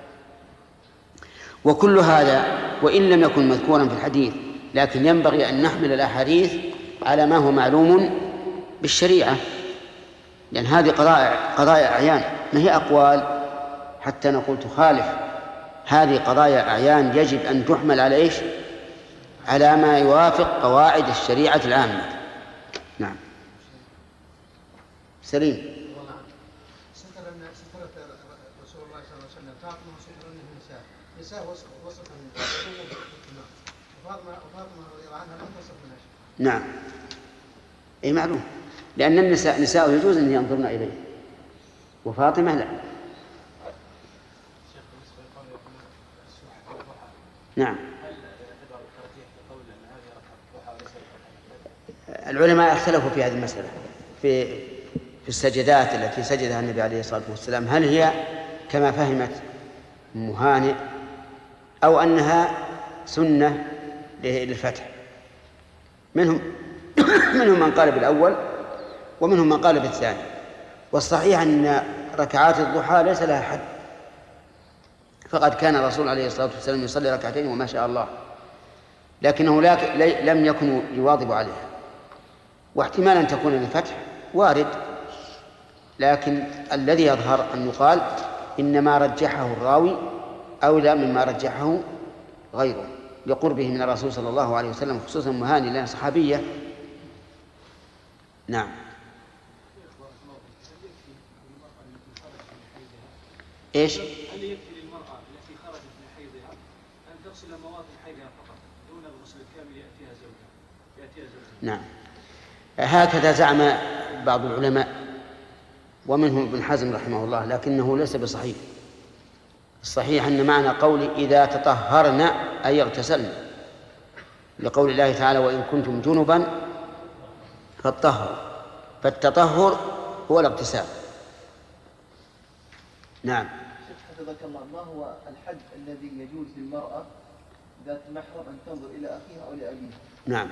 وكل هذا وإن لم يكن مذكورا في الحديث، لكن ينبغي أن نحمل الأحاديث على ما هو معلوم بالشريعة، لأن هذه قضايا قضايا أعيان، ما هي أقوال حتى نقول تخالف. هذه قضايا أعيان يجب أن تحمل على إيش؟ على ما يوافق قواعد الشريعة العامة. نعم. سليم. ستر رسول الله صلى الله عليه وسلم فاطمة وستر النساء، نساء وصف فاطمة وفاطمة رضي الله عنها لم تصف النساء. نعم. أي معلوم، لأن النساء نساء يجوز أن ينظرن إليه، وفاطمة لا. نعم. العلماء اختلفوا في هذه المسألة في في السجدات التي سجدها النبي عليه الصلاة والسلام، هل هي كما فهمت أم هانئ أو أنها سنة للفتح. منهم منهم من قال بالأول ومنهم من قال بالثاني، والصحيح أن ركعات الضحى ليس لها حد، فقد كان الرسول عليه الصلاة والسلام يصلي ركعتين وما شاء الله، لكنه لم يكن يواظب عليها. واحتمال أن تكون للفتح وارد، لكن الذي يظهر أن يقال إنما رجحه الراوي أولى مما رجحه غيره لقربه من الرسول صلى الله عليه وسلم، خصوصا أم هانئ لأنها صحابية. نعم. إيش؟ هل يكفي للمرأة التي خرجت من حيضها أن تغسل مواطن حيضها فقط دون الغسل الكامل يأتيها زوجها يأتيها زوجها؟ نعم، هكذا زعم بعض العلماء ومنهم ابن حزم رحمه الله، لكنه ليس بصحيح. الصحيح أن معنى قول إذا تطهرن أي اغتسلن، لقول الله تعالى وإن كنتم جنبا فاطهروا، فالتطهر هو الاغتسال. نعم. حفظك الله، ما هو الحد الذي يجوز للمرأة ذات محرم أن تنظر إلى أخيها أو لأبيها؟ نعم،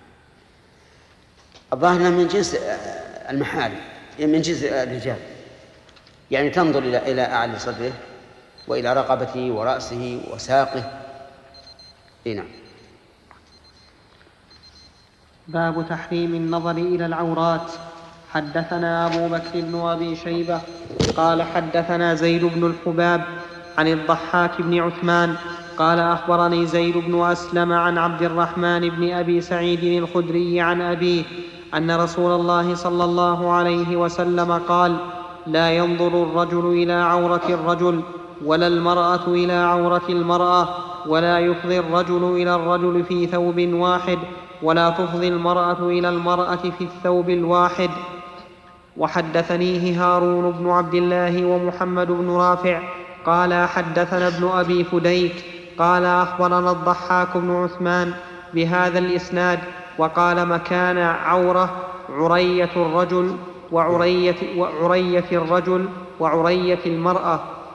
الظاهر من جنس المحارم، من جنس الرجال، يعني تنظر إلى إلى أعلى صدره وإلى رقبته ورأسه وساقه. نعم. باب تحريم النظر إلى العورات. حدثنا أبو بكر بن أبي شيبة قال حدثنا زيد بن الحباب عن الضحاك بن عثمان قال أخبرني زيد بن أسلم عن عبد الرحمن بن أبي سعيد الخدري عن أبيه أن رسول الله صلى الله عليه وسلم قال: لا ينظر الرجل إلى عورة الرجل ولا المرأة إلى عورة المرأة، ولا يفضي الرجل إلى الرجل في ثوب واحد، ولا تفضي المرأة إلى المرأة في الثوب الواحد. وحدثنيه هارون بن عبد الله ومحمد بن رافع قال حدثنا ابن أبي فديك قال أخبرنا الضحاك بن عثمان بهذا الإسناد، وقال مكان عورة عرية الرجل وعرية, وعرية الرجل وعرية المرأة.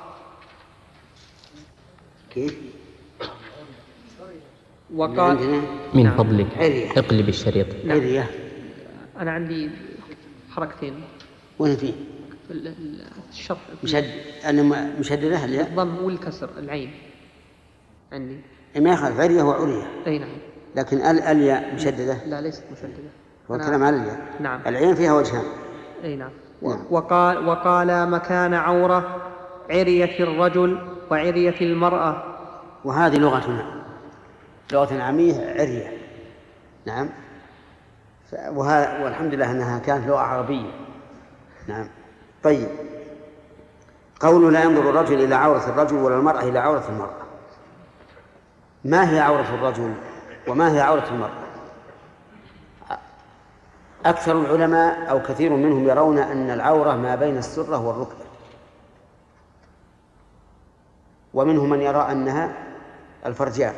كيف؟ وقال من نعم. فضلك عرية. اقلب الشريط. نعم. عرية. أنا عندي حركتين. وين فيه؟ الشرط مشد أنا مشددة الياء الضم والكسر العين عندي. ما يخالف، عرية وعرية. أي نعم. لكن ال الياء مشددة. لا ليست مشددة. هو الكلام على الياء. نعم. العين فيها وجهان. أي نعم. نعم. وقال وقال مكان عورة عرية الرجل وعرية المرأة. وهذه لغتنا لغة عامية عرية. نعم. وها والحمد لله أنها كانت لغة عربية. نعم. طيب، قوله لا ينظر الرجل إلى عورة الرجل ولا المرأة إلى عورة المرأة. ما هي عورة الرجل وما هي عورة المرأة؟ أكثر العلماء أو كثير منهم يرون أن العورة ما بين السرة والركبة، ومنهم من يرى أنها الفرجان،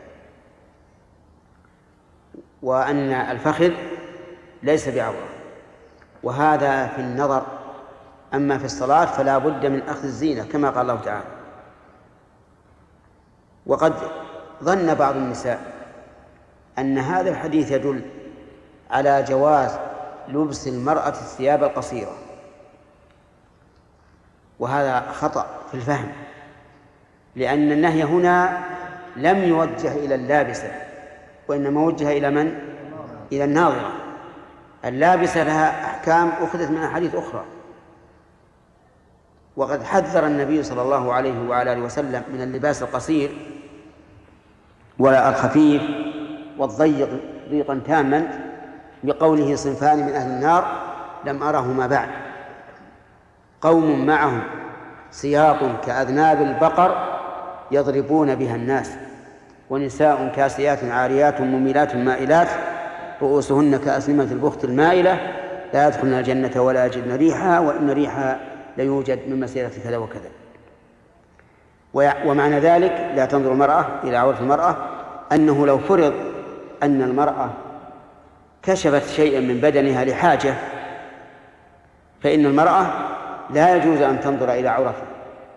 وأن الفخذ ليس بعورة، وهذا في النظر. أما في الصلاة فلا بد من أخذ الزينة كما قال الله تعالى. وقد ظن بعض النساء أن هذا الحديث يدل على جواز لبس المرأة الثياب القصيرة، وهذا خطأ في الفهم، لأن النهي هنا لم يوجه إلى اللابسة، وإنما وجه إلى من؟ إلى الناظرة. اللابسة لها أحكام أخذت من أحاديث أخرى، وقد حذر النبي صلى الله عليه وعلى آله وسلم من اللباس القصير ولا الخفيف والضيق ضيقا تاما، بقوله صنفان من أهل النار لم أرهما بعد: قوم معهم سياط كأذناب البقر يضربون بها الناس، ونساء كاسيات عاريات مميلات مائلات رؤوسهن كأسنمة البخت المائلة لا يدخلن الجنة ولا يجدن ريحها وإن ريحها ليوجد من مسيرة كذا وكذا. ومعنى ذلك لا تنظر المرأة إلى عورة المرأة أنه لو فرض أن المرأة كشفت شيئا من بدنها لحاجة، فإن المرأة لا يجوز أن تنظر إلى عورتها.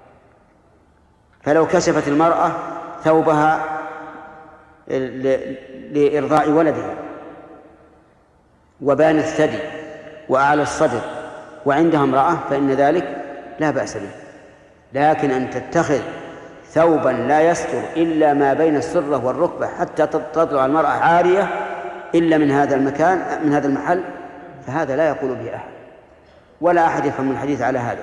فلو كشفت المرأة ثوبها لإرضاع ولدها وبان الثدي وأعلى الصدر وعندها امرأة فإن ذلك لا بأس به، لكن أن تتخذ ثوبا لا يستر إلا ما بين السرة والركبة حتى تطلع المرأة عارية إلا من هذا المكان من هذا المحل، فهذا لا يقول به أحد، ولا أحد يفهم الحديث على هذا.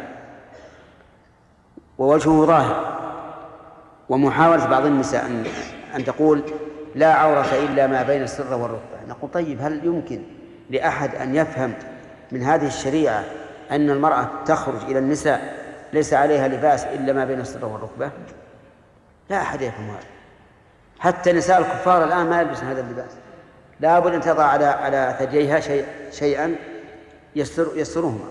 ووجهه ظاهر. ومحاولة بعض النساء أن, أن تقول لا عورة إلا ما بين السرة والركبة، نقول طيب، هل يمكن لأحد أن يفهم من هذه الشريعة أن المرأة تخرج إلى النساء ليس عليها لباس إلا ما بين السرة والركبة؟ لا أحد يفهم هذا. حتى نساء الكفار الآن ما يلبسن هذا اللباس، لا بد أن تضع على على ثدييها شيء شيئا يستر يسترهما.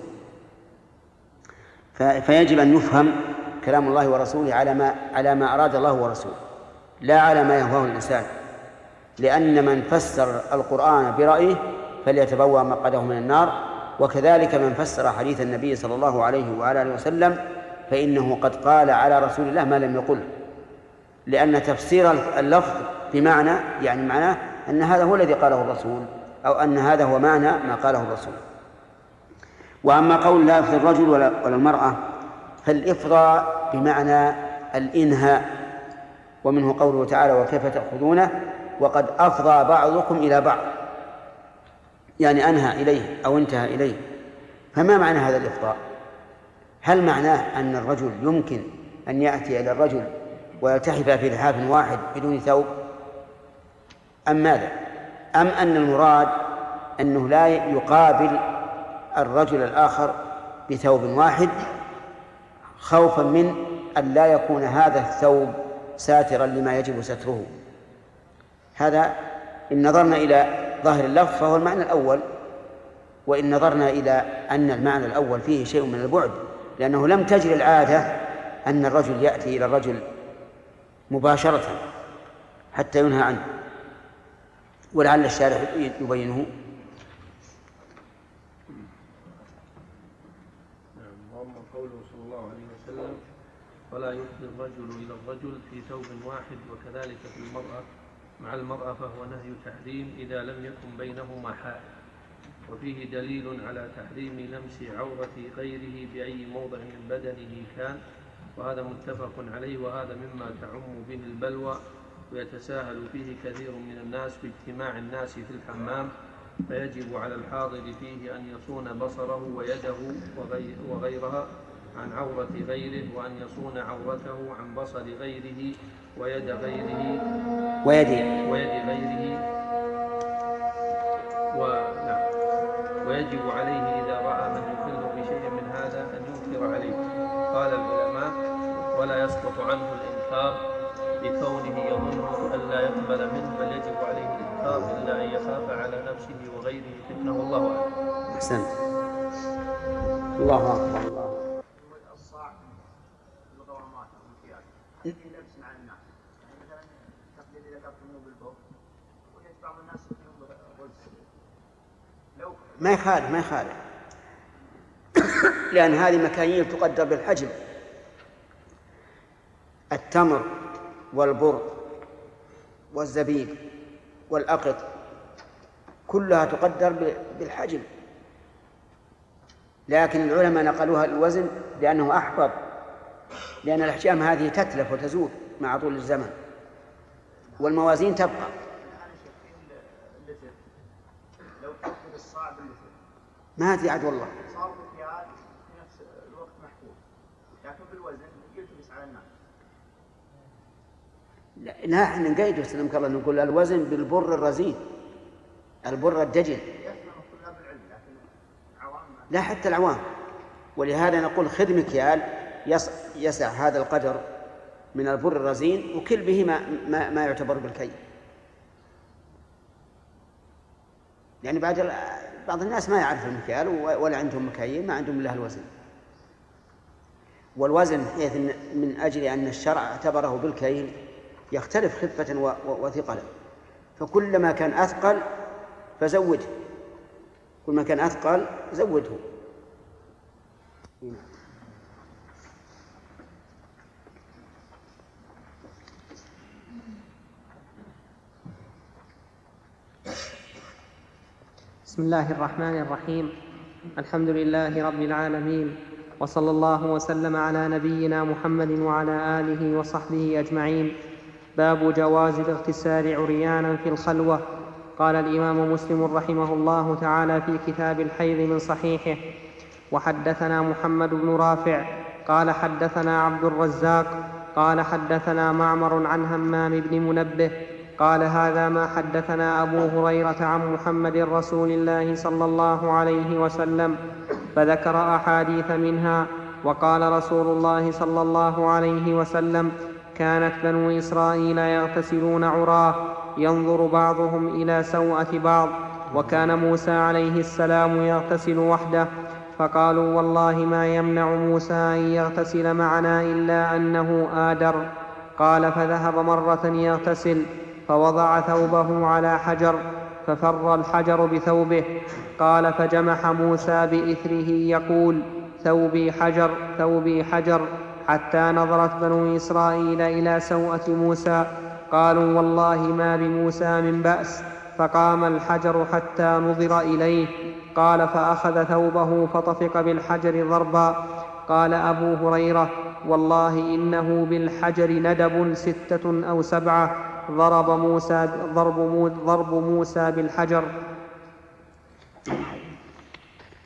فيجب أن يفهم كلام الله ورسوله على ما على ما أراد الله ورسوله، لا على ما يهواه الإنسان، لأن من فسر القرآن برأيه فليتبوأ مقعده من النار، وكذلك من فسر حديث النبي صلى الله عليه وعلى آله وسلم فإنه قد قال على رسول الله ما لم يقل، لأن تفسير اللفظ بمعنى يعني معناه أن هذا هو الذي قاله الرسول، أو أن هذا هو معنى ما قاله الرسول. وأما قول لا يفضي الرجل ولا, ولا المرأة فالإفضاء بمعنى الإنهاء، ومنه قوله تعالى وكيف تأخذونه وقد أفضى بعضكم إلى بعض، يعني أنهى إليه أو انتهى إليه. فما معنى هذا الإفضاء؟ هل معناه أن الرجل يمكن أن يأتي إلى الرجل ويلتحف في لحاف واحد بدون ثوب، أم ماذا؟ أم أن المراد أنه لا يقابل الرجل الآخر بثوب واحد خوفا من أن لا يكون هذا الثوب ساترا لما يجب ستره؟ هذا إن نظرنا إلى ظاهر اللفظ فهو المعنى الأول، وإن نظرنا إلى أن المعنى الأول فيه شيء من البعد، لأنه لم تجري العادة أن الرجل يأتي إلى الرجل مباشرة حتى ينهى عنه، ولعل الشارع يبينه. وأما قوله صلى الله عليه وسلم ولا يفضي الرجل إلى الرجل في ثوب واحد وكذلك في المرأة مع المرأة فهو نهي تحريم إذا لم يكن بينهما حائل، وفيه دليل على تحريم لمس عورة غيره بأي موضع من بدنه كان، وهذا متفق عليه، وهذا مما تعم به البلوى ويتساهل فيه كثير من الناس باجتماع الناس في الحمام، فيجب على الحاضر فيه أن يصون بصره ويده وغيرها عن عورة غيره، وأن يصون عورته عن بصر غيره ويد غيره ويد ويد غيره و... ويجب عليه إذا رأى من يخل بشيء من هذا أن ينكر عليه. قال العلماء ولا يسقط عنه الإنكار لكونه يظن أن لا يقبل منه، بل يجب عليه الإنكار إلا أن يخاف على نفسه وغيره فتنة، والله أعلم. أحسنت. الله أكبر. الله الصاع في الغرامات والمكياج في لبس مع الناس، يعني مثلا تقليد إذا كابتنوا بالبوك ويجب بعض الناس فيهم غلس، لو ما يخالف ما يخالف لأن هذه مكاييل تقدر بالحجم. التمر والبر والزبيب والأقط كلها تقدر بالحجم، لكن العلماء نقلوها الوزن لأنه أحفظ، لأن الأحجام هذه تتلف وتزول مع طول الزمن، والموازين تبقى. ما أدري عاد والله. صار مكيال في نفس الوقت محفوظ، لكن بالوزن يلتبس على الناس. لا لا احنا نقيد سلمك الله، نقول الوزن بالبر الرزين، البر الدجل. لا حتى العوام، ولهذا نقول خذ مكيال يسع هذا القدر من البر الرزين وكل به ما, ما, ما يعتبر بالكي، يعني بعد بعض الناس ما يعرف المكيال ولا عندهم مكاييل، ما عندهم إلا الوزن. والوزن حيث من أجل أن الشرع اعتبره بالكيل يختلف خفة وثقلا، فكلما كان أثقل فزوده، كل ما كان أثقل زوده. بسم الله الرحمن الرحيم. الحمد لله رب العالمين، وصلى الله وسلم على نبينا محمد وعلى آله وصحبه أجمعين. باب جواز الاغتسال عريانا في الخلوة. قال الإمام مسلم رحمه الله تعالى في كتاب الحيض من صحيحه: وحدثنا محمد بن رافع قال حدثنا عبد الرزاق قال حدثنا معمر عن همام بن منبه قال هذا ما حدثنا أبو هريرة عن محمد رسول الله صلى الله عليه وسلم، فذكر أحاديث منها. وقال رسول الله صلى الله عليه وسلم: كانت بنو إسرائيل يغتسلون عراه ينظر بعضهم إلى سوءة بعض، وكان موسى عليه السلام يغتسل وحده، فقالوا والله ما يمنع موسى أن يغتسل معنا إلا أنه آدر. قال فذهب مرة يغتسل فوضع ثوبه على حجر ففر الحجر بثوبه. قال فجمح موسى بإثره يقول: ثوبي حجر ثوبي حجر، حتى نظرت بنو إسرائيل إلى سوءة موسى، قالوا والله ما بموسى من بأس، فقام الحجر حتى نظر إليه. قال فأخذ ثوبه فطفق بالحجر ضربا. قال أبو هريرة: والله إنه بالحجر ندب ستة أو سبعة، ضرب موسى ضرب, مو ضرب موسى بالحجر.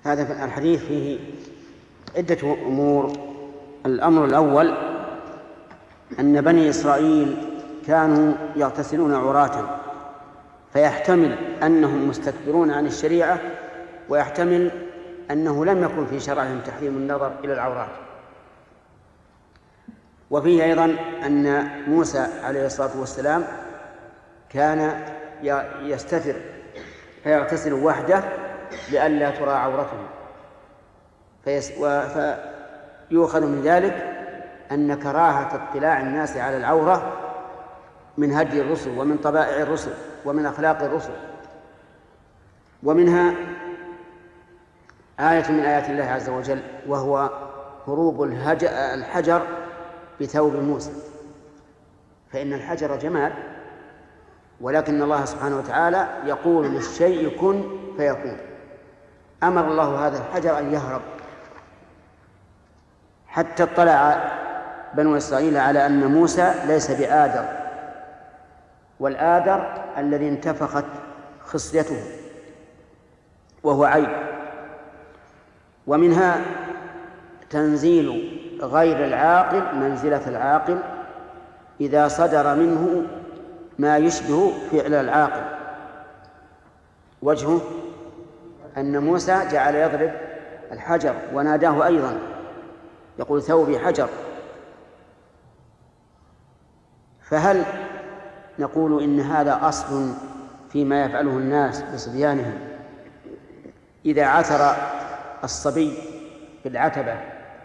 هذا الحديث فيه عدة أمور. الأمر الأول أن بني إسرائيل كانوا يغتسلون عراة، فيحتمل أنهم مستكبرون عن الشريعة، ويحتمل أنه لم يكن في شرعهم تحريم النظر إلى العورات. وفيه أيضا أن موسى عليه الصلاة والسلام كان يستتر فيغتسل وحده لئلا ترى عورته، فيؤخذ من ذلك أن كراهة اطلاع الناس على العورة من هدي الرسل ومن طبائع الرسل ومن أخلاق الرسل. ومنها آية من آيات الله عز وجل، وهو هروب الحجر بثوب موسى، فإن الحجر جمال، ولكن الله سبحانه وتعالى يقول للشيء كن فيكون. أمر الله هذا الحجر أن يهرب، حتى اطلع بنو إسرائيل على أن موسى ليس بآدر، والآدر الذي انتفخت خصيته وهو عيب. ومنها تنزيل غير العاقل منزلة العاقل إذا صدر منه ما يشبه فعل العاقل. وجهه أن موسى جعل يضرب الحجر وناداه أيضا يقول ثوبي حجر. فهل نقول إن هذا أصل فيما يفعله الناس بصبيانهم إذا عثر الصبي في العتبة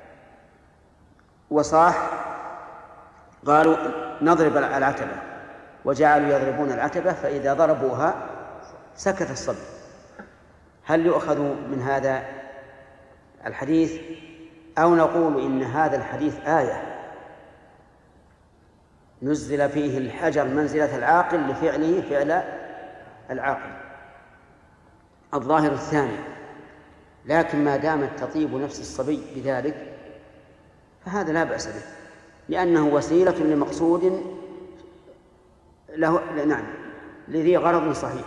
وصاح قالوا نضرب العتبة، وجعلوا يضربون العتبة، فإذا ضربوها سكت الصبي؟ هل يؤخذ من هذا الحديث أو نقول إن هذا الحديث آية نزل فيه الحجر منزلة العاقل لفعله فعل العاقل؟ الظاهر الثاني، لكن ما دامت تطيب نفس الصبي بذلك فهذا لا بأس به، لأنه وسيلة لمقصود له، نعم، لذي غرض صحيح.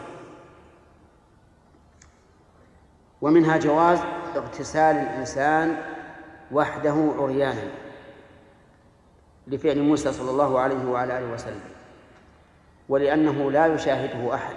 ومنها جواز اغتسال الإنسان وحده عريانا لفعل موسى صلى الله عليه وعلى آله وسلم، ولأنه لا يشاهده أحد.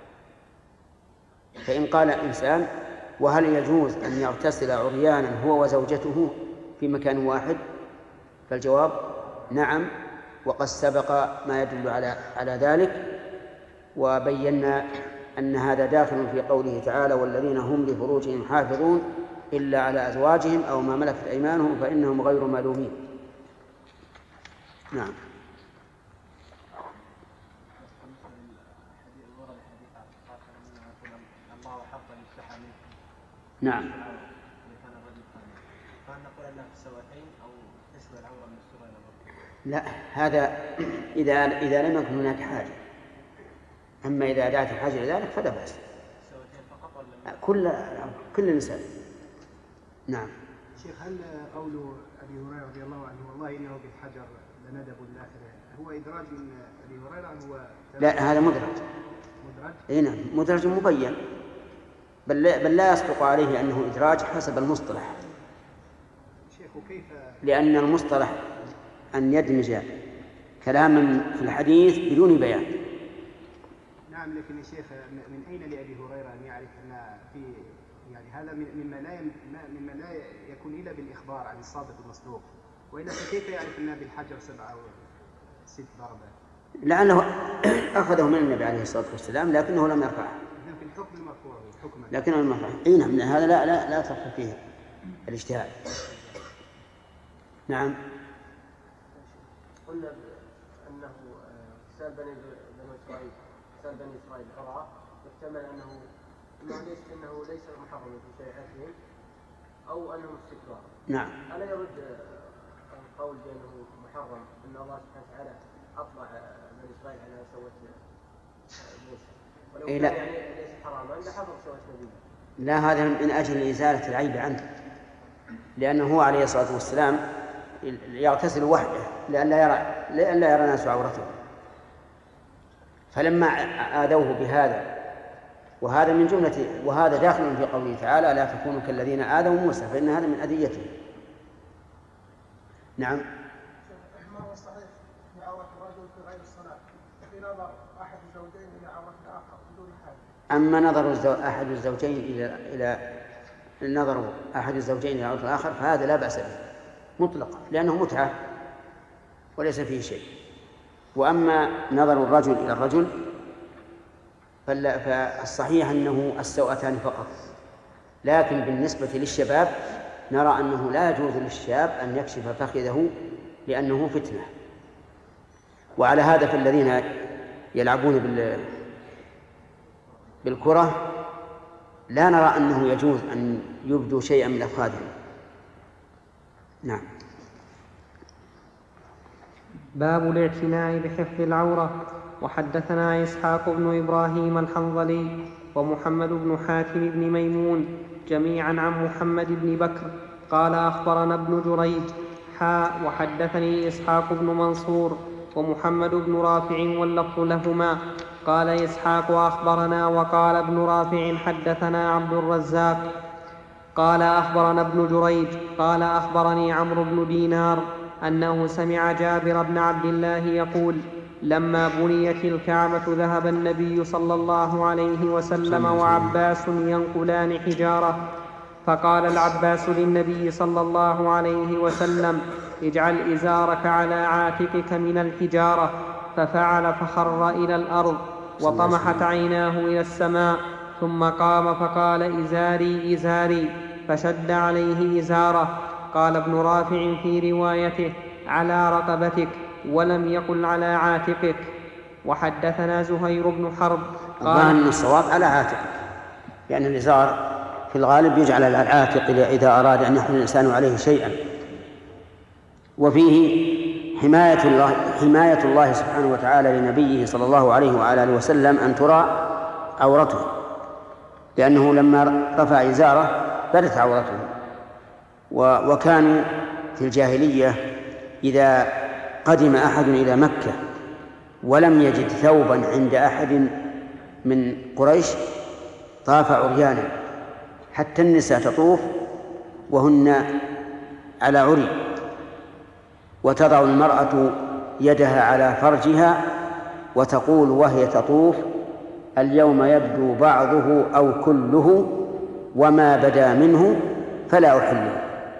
فإن قال إنسان وهل يجوز أن يغتسل عريانا هو وزوجته في مكان واحد؟ فالجواب نعم، وقد سبق ما يدل على على ذلك، وبينا أن هذا داخل في قوله تعالى والذين هم لفروجهم حافظون إلا على أزواجهم أو ما ملكت أيمانهم فإنهم غير ملومين. نعم. نعم. لا، هذا إذا إذا لم يكن هناك حاجة، أما إذا دعت الحاجة لذلك فلا بأس. كل كل إنسان. نعم. شيخ، هل قول أبي هريرة رضي الله عنه والله إنه بالحجر لندب الآخرة هو إدراج من أبي هريرة أم هو؟ لا، هذا مدرج. مدرج؟ إيه نعم، مدرج مبين، بل لا, بل لا يصدق عليه أنه إدراج حسب المصطلح. شيخ، وكيف؟ لأن المصطلح أن يدمج كلاما في الحديث بدون بيان. نعم، لكن يا شيخ من أين لأبي هريرة أن يعرف أن في يعني هذا مما لا مما لا يكون إلا بالإخبار عن الصادق المصدوق، وإلا فكيف يعرف أن بالحجر سبعة أو ست ضربات؟ لعله أخذه من النبي عليه الصلاة والسلام لكنه لم يرفعه. لكن الحكم المرفوع حكما. لكنه لم يرفعه. إيه نعم، هذا لا لا لا تخفى فيه الاجتهاد. نعم. قلنا أنه اغتسال بني إسرائيل اغتسال بني إسرائيل حرام، يحتمل أنه ليس أنه ليس محرم في شريعتهم أو أنه استكبار. نعم. ألا يرد القول بأنه محرم أن الله سبحانه وتعالى أطلع بني إسرائيل على سوة موسى، ولو إيه كان لا. يعني ليس حراما لحضر سوة نبيه. لا، هذا من أجل إزالة العيب عنه، لأنه هو عليه الصلاة والسلام يغتسل وحده لئلا يرى لئلا يرى الناس عورته، فلما آذوه بهذا وهذا من جملة وهذا داخل في قوله تعالى لا تكونوا كالذين آذوا موسى فإن هذا من أذيته. نعم. ما هو صحيح في عورة الرجل في غير الصلاة في نظر أحد الزوجين إلى عورة الآخر بدون حاجة. أما نظر الزو... أحد الزوجين إلى إلى نظر أحد الزوجين إلى عورة الآخر فهذا لا بأس به مطلقا لأنه متعة وليس فيه شيء. وأما نظر الرجل إلى الرجل فالصحيح أنه السوءتان فقط، لكن بالنسبة للشباب نرى أنه لا يجوز للشاب أن يكشف فخذه لأنه فتنة. وعلى هذا فالذين يلعبون بال... بالكرة لا نرى أنه يجوز أن يبدوا شيئا من أفخاذهم. نعم. باب الاعتناء بحفظ العورة. وحدثنا إسحاق بن إبراهيم الحنظلي ومحمد بن حاتم بن ميمون جميعا عن محمد بن بكر قال أخبرنا ابن جريج حاء وحدثني إسحاق بن منصور ومحمد بن رافع واللفظ لهما قال إسحاق أخبرنا وقال ابن رافع حدثنا عبد الرزاق قال أخبرنا ابن جريج قال أخبرني عمرو بن دينار أنه سمع جابر بن عبد الله يقول لما بنيت الكعبة ذهب النبي صلى الله عليه وسلم وعباس ينقلان حجارة فقال العباس للنبي صلى الله عليه وسلم اجعل إزارك على عاتقك من الحجارة ففعل فخر إلى الأرض وطمحت عيناه إلى السماء ثم قام فقال إزاري إزاري فشد عليه إزاره. قال ابن رافع في روايته على رقبتك ولم يقل على عاتقك. وحدثنا زهير بن حرب قال من الصواب على عاتقك لأن يعني الإزار في الغالب يجعل على العاتق إذا أراد أن يحمل الإنسان عليه شيئا. وفيه حماية الله, حماية الله سبحانه وتعالى لنبيه صلى الله عليه وعلى آله وسلم أن ترى عورته لأنه لما رفع إزاره بدت عورته. وكانوا في الجاهلية إذا قدم أحد إلى مكة ولم يجد ثوبا عند أحد من قريش طاف عريانا حتى النساء تطوف وهن على عري وتضع المرأة يدها على فرجها وتقول وهي تطوف اليوم يبدو بعضه أو كله وما بدا منه فلا أحله.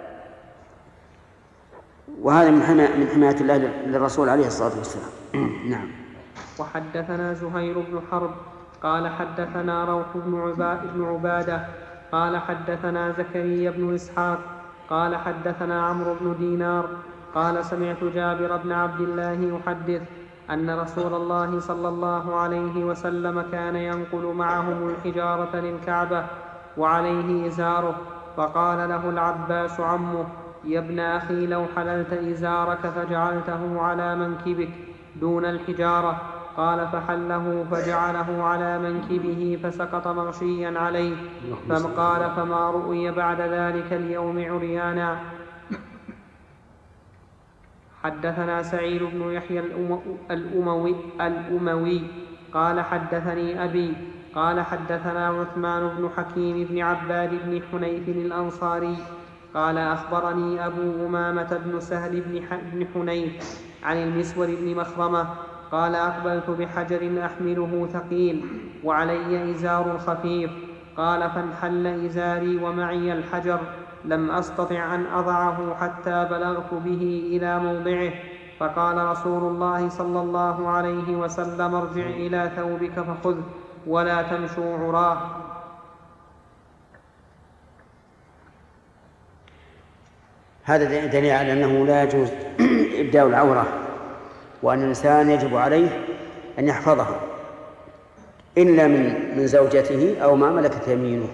وهذا من حماية, من حماية الله للرسول عليه الصلاة والسلام. نعم. وحدثنا زهير بن حرب قال حدثنا روح بن عبادة قال حدثنا زكريا بن إسحاق قال حدثنا عمرو بن دينار قال سمعت جابر بن عبد الله يحدث أن رسول الله صلى الله عليه وسلم كان ينقل معهم الحجارة للكعبة وعليه إزاره فقال له العباس عمه يا ابن أخي لو حللت إزارك فجعلته على منكبك دون الحجارة قال فحله فجعله على منكبه فسقط مغشيا عليه فقال فما رؤي بعد ذلك اليوم عريانا. حدثنا سعيد بن يحيى الأموي, الأموي قال حدثني أبي قال حدثنا عثمان بن حكيم بن عباد بن حنيف الأنصاري قال أخبرني أبو أمامة بن سهل بن حنيف عن المسور بن مخرمة قال أقبلت بحجر أحمله ثقيل وعلي إزار خفيف قال فانحل إزاري ومعي الحجر لم أستطع أن أضعه حتى بلغت به إلى موضعه فقال رسول الله صلى الله عليه وسلم ارجع إلى ثوبك فخذه ولا تمشوا عراه. هذا دليل على أنه لا يجوز إبداء العورة وأن الإنسان يجب عليه أن يحفظها إلا من من زوجته أو ما ملكت يمينه.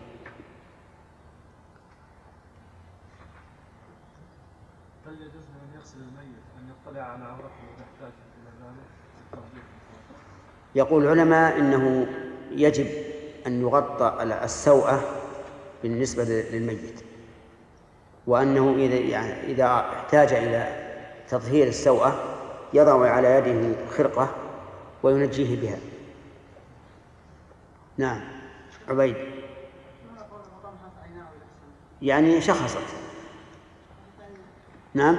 هل يجوز أن يغسل الميت أن يطلع على عورته إذا احتاج إلى ذلك؟ يقول العلماء إنه يجب أن يغطى السوءة بالنسبة للميت وأنه إذا يعني إذا احتاج إلى تطهير السوءة يضع على يده خرقة وينجيه بها. نعم. عبيد. يعني شخصت. نعم.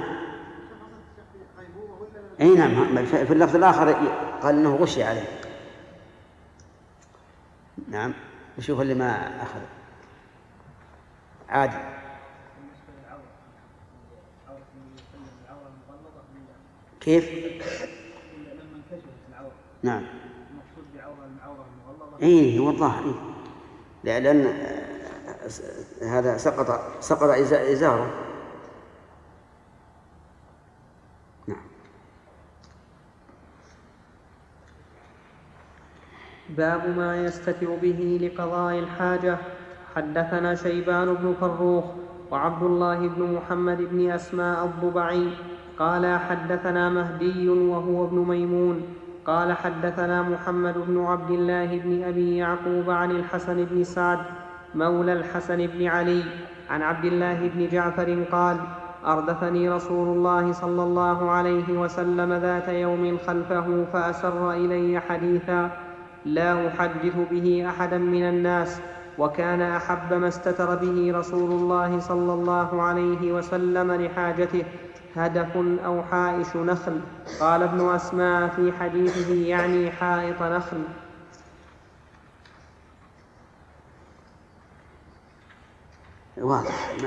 اي نعم، في اللفظ الاخر قال انه غشي عليه. نعم. وشوف اللي ما اخذ عادي. كيف؟ نعم. اي هو الظاهر، إيه؟ لأن هذا سقط سقط إزاره. نعم. باب ما يستتر به لقضاء الحاجة. حدثنا شيبان بن فروخ وعبد الله بن محمد بن أسماء الضبعي قال حدثنا مهدي وهو ابن ميمون قال حدثنا محمد بن عبد الله بن أبي يعقوب عن الحسن بن سعد مولى الحسن بن علي عن عبد الله بن جعفر قال أردفني رسول الله صلى الله عليه وسلم ذات يوم خلفه فأسر إلي حديثا لا أحدث به أحدا من الناس، وكان أحب ما استتر به رسول الله صلى الله عليه وسلم لحاجته هدف أو حائش نخل. قال ابن أسماء في حديثه يعني حائط نخل. واضح.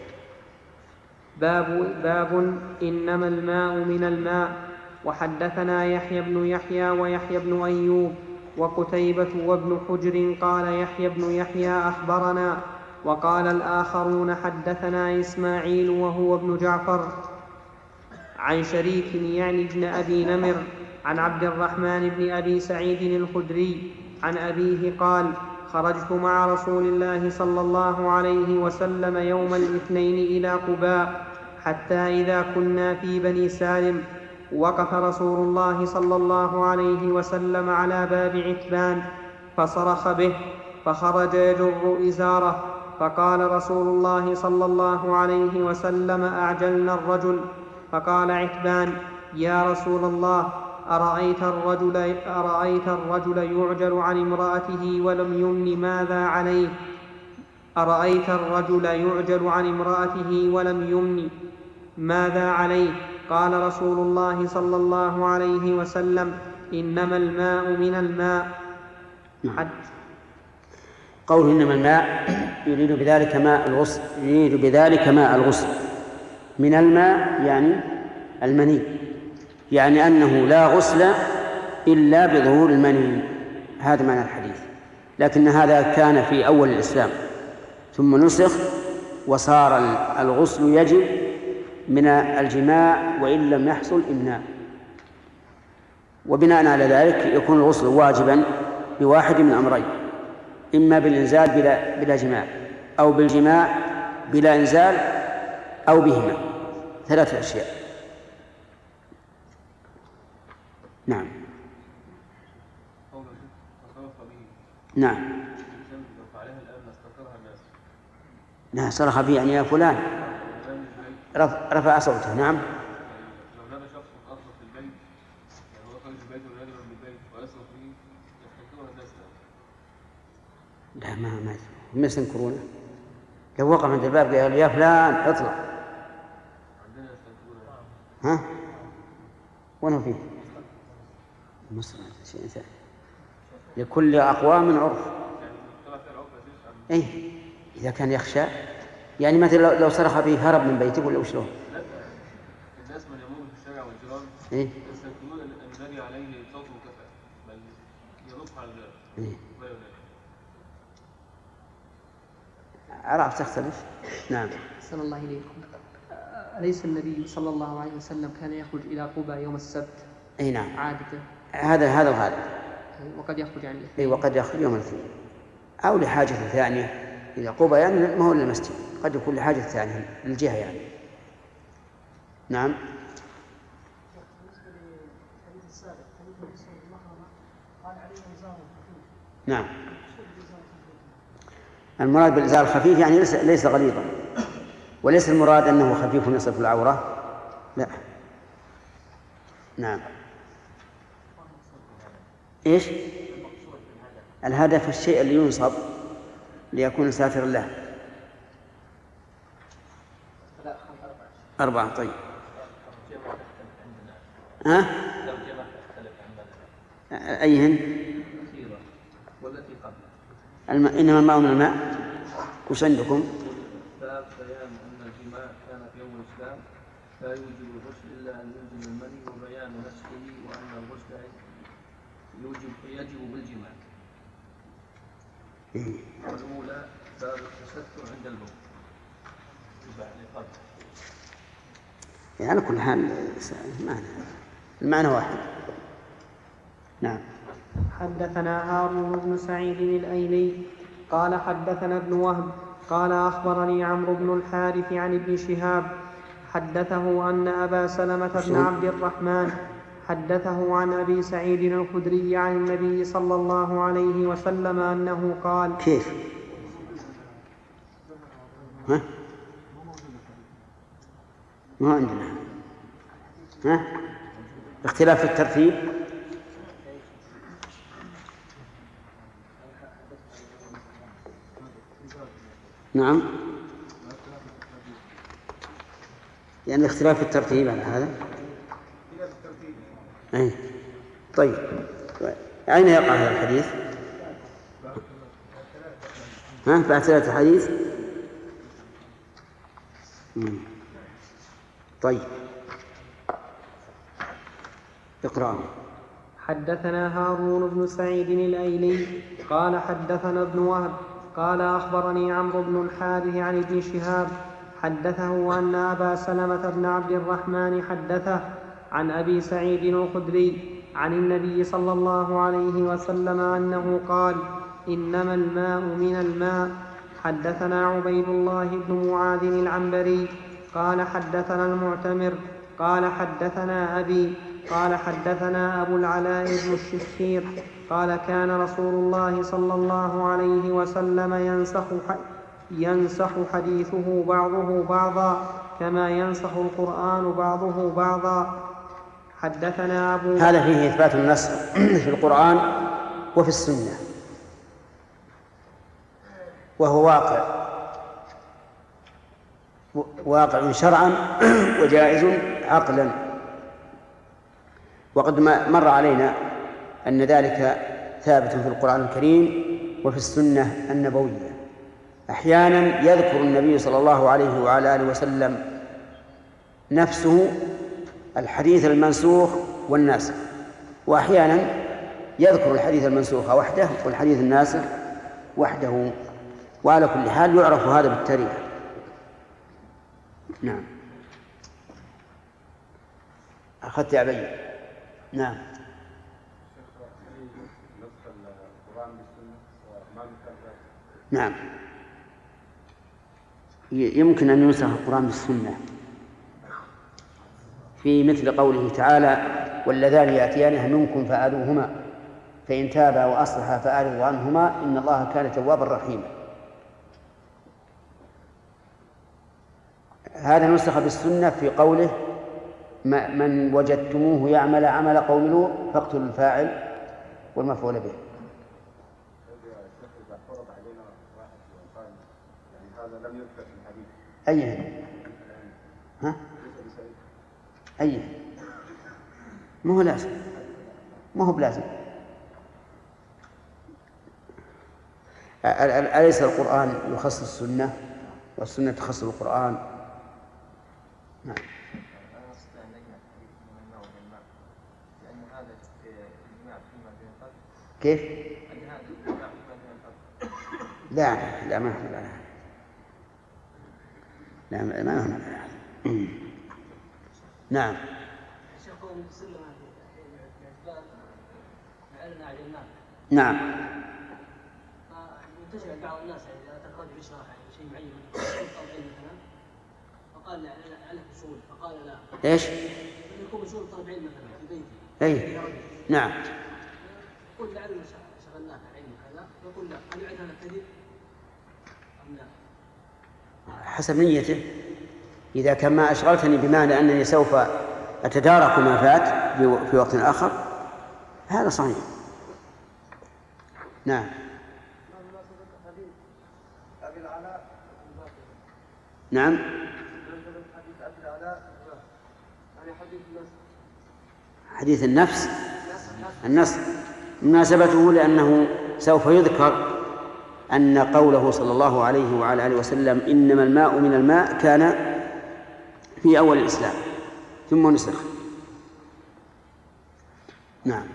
باب, باب إنما الماء من الماء. وحدثنا يحيى بن يحيى ويحيى بن أيوب وقتيبة وابن حجر قال يحيى بن يحيى أخبرنا، وقال الآخرون حدثنا إسماعيل وهو ابن جعفر عن شريك يعني ابن أبي نمر عن عبد الرحمن بن أبي سعيد الخدري عن أبيه قال خرجت مع رسول الله صلى الله عليه وسلم يوم الاثنين إلى قباء حتى إذا كنا في بني سالم وقف رسول الله صلى الله عليه وسلم على باب عتبان فصرخ به فخرج يجر إزاره، فقال رسول الله صلى الله عليه وسلم أعجلنا الرجل، فقال عتبان يا رسول الله أرأيت الرجل, أرأيت الرجل يعجل عن امرأته ولم يمن ماذا عليه أرأيت الرجل يعجل عن امرأته ولم يمن ماذا عليه؟ قال رسول الله صلى الله عليه وسلم إنما الماء من الماء. حد قول إنما الماء يريد بذلك ماء الغسل، يريد بذلك ماء الغسل من الماء يعني المني، يعني أنه لا غسل إلا بظهور المني، هذا معنى الحديث. لكن هذا كان في أول الإسلام ثم نسخ وصار الغسل يجب من الجماع وإن لم يحصل إمناء، وبناء على ذلك يكون الغسل واجبا بواحد من أمرين، إما بالإنزال بلا, بلا جماع، أو بالجماع بلا إنزال، أو بهما، ثلاثة أشياء. نعم. نعم. نعم صرخ به يعني يا فلان، رفع صوته. نعم. لو نادى شخص أصلا في البيت، يعني هو خارج البيت ونادى من البيت ويصرخ به، يستنكرون الناس. لا ما ما ما يستنكرونه. لو وقف عند الباب قال يا فلان اطلع. عندنا يستنكرونه. ها؟ وين فيه؟ مصر شيء ثاني. لكل أقوام عرف. أي إذا كان يخشى، يعني مثلا لو صرخ به هرب من بيته ولا وشلون؟ لا، الناس من يمر في الشارع والجيران إيه؟ يستنكرون أن ينادي عليه صوته كفى، بل ينص على الباب. إيه؟ عرفت تختلف. نعم. أحسن الله إليكم. أليس النبي صلى الله عليه وسلم كان يخرج إلى قباء يوم السبت؟ أي نعم. عادته. هذا هذا وهذا. وقد يخرج يعني. أي وقد يخرج يوم الاثنين، أو لحاجة ثانية. إذا قباء يعني ما هو للمسجد، قد يكون لحاجة ثانية للجهة يعني. نعم. نعم. المراد بالإزار الخفيف يعني ليس ليس غليظا، وليس المراد أنه خفيف يصف العورة، لا. نعم. إيش؟ الهدف الشيء اللي ينصب ليكون ساترا له. أربعة. طيب. ها؟ أيهن؟ الم... إنما الماء من الماء. وش عندكم؟ باب بيان أن الجماع كان في يوم الإسلام لا يوجب الغسل إلا أن يلزم المني، وبيان نسخه وأن الغسل يوجب يجب بالجماع. والأولى باب التستر عند البول. يعني على كل حال المعنى المعنى واحد. نعم. حدثنا هارون بن سعيد الأيلي قال حدثنا ابن وهب قال أخبرني عمرو بن الحارث عن ابن شهاب حدثه أن أبا سلمة بن عبد الرحمن حدثه عن أبي سعيد الخدري عن النبي صلى الله عليه وسلم أنه قال. كيف؟ ها؟ ما عندنا. ها؟ اختلاف في الترتيب. نعم. يعني الاختلاف في الترتيب على هذا. أي. طيب. أين يقع هذا الحديث؟ ها؟ بعد ثلاثة حديث. مم. طيب. اقرأ. حدثنا هارون بن سعيد الأيلي قال حدثنا ابن وهب قال أخبرني عمرو بن الحارث عن ابن شهاب حدثه أن أبا سلمة بن عبد الرحمن حدثه عن أبي سعيد الخدري عن النبي صلى الله عليه وسلم أنه قال: إنما الماء من الماء. حدثنا عبيد الله بن معاذ العنبري قال حدثنا المعتمر قال حدثنا أبي قال حدثنا أبو العلاء بن الشخير قال كان رسول الله صلى الله عليه وسلم ينسخ ينسخ حديثه بعضه بعضا كما ينسخ القرآن بعضه بعضا. حدثنا أبو هذا فيه إثبات النسخ في القرآن وفي السنة، وهو واقع واقع شرعا وجائز عقلا. وقد مر علينا أن ذلك ثابت في القرآن الكريم وفي السنة النبوية. أحيانا يذكر النبي صلى الله عليه وعلى آله وسلم نفسه الحديث المنسوخ والناسخ، وأحيانا يذكر الحديث المنسوخ وحده والحديث الناسخ وحده، وعلى كل حال يعرف هذا بالتاريخ. نعم. أخذت يا بي. نعم. نعم، يمكن أن ينسخ القرآن بالسنة في مثل قوله تعالى: واللذان يأتيانها منكم فآذوهما فإن تابا وأصلحا فأعرضوا عنهما إن الله كان توابا رحيما. هذا نسخ بالسنة في قوله: من وجدتموه يعمل عمل قوم لوط فاقتلوا الفاعل والمفعول به. أيه؟ ها؟ أيه؟ ما هو لازم، ما هو بلازم. أليس القرآن يخص السنة والسنة تخص القرآن؟ نعم. كيف؟ لا لا ما هو لا لا ما هو لا. نعم. نعم. منتشر بعض الناس إذا تخرج بشرح شيء معين مثلا فقال لعله اصول، فقال لا. ايش؟ يكون اصول طالب علم مثلا في بيته. اي نعم. يقول لعله شغلناه علم هذا، يقول لا، هل يعد هذا كذب ام لا؟ حسب نيته. إذا كان ما أشغلتني بمعنى أنني سوف أتدارك ما فات في وقت آخر هذا صحيح. نعم. نعم. حديث النفس النص مناسبته لأنه سوف يذكر أن قوله صلى الله عليه وعلى آله وسلم إنما الماء من الماء كان في أول الإسلام ثم نسخ. نعم.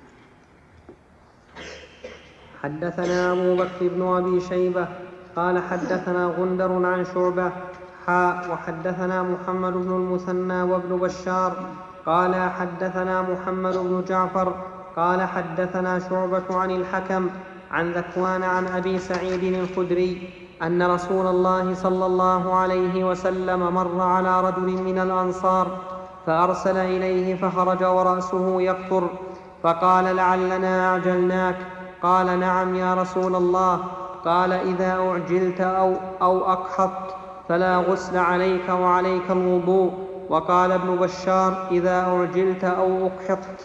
حدثنا أبو بكر بن أبي شيبة قال حدثنا غندر عن شعبة حاء وحدثنا محمد بن المثنى وابن بشار قال حدثنا محمد بن جعفر قال حدثنا شعبة عن الحكم عن ذكوان عن أبي سعيد الخدري أن رسول الله صلى الله عليه وسلم مر على رجل من الأنصار فأرسل إليه فخرج ورأسه يقطر فقال لعلنا أعجلناك. قال نعم يا رسول الله. قال إذا أعجلت أو, أو أقحطت فلا غسل عليك وعليك الوضوء. وقال ابن بشار إذا أعجلت أو أقحطت.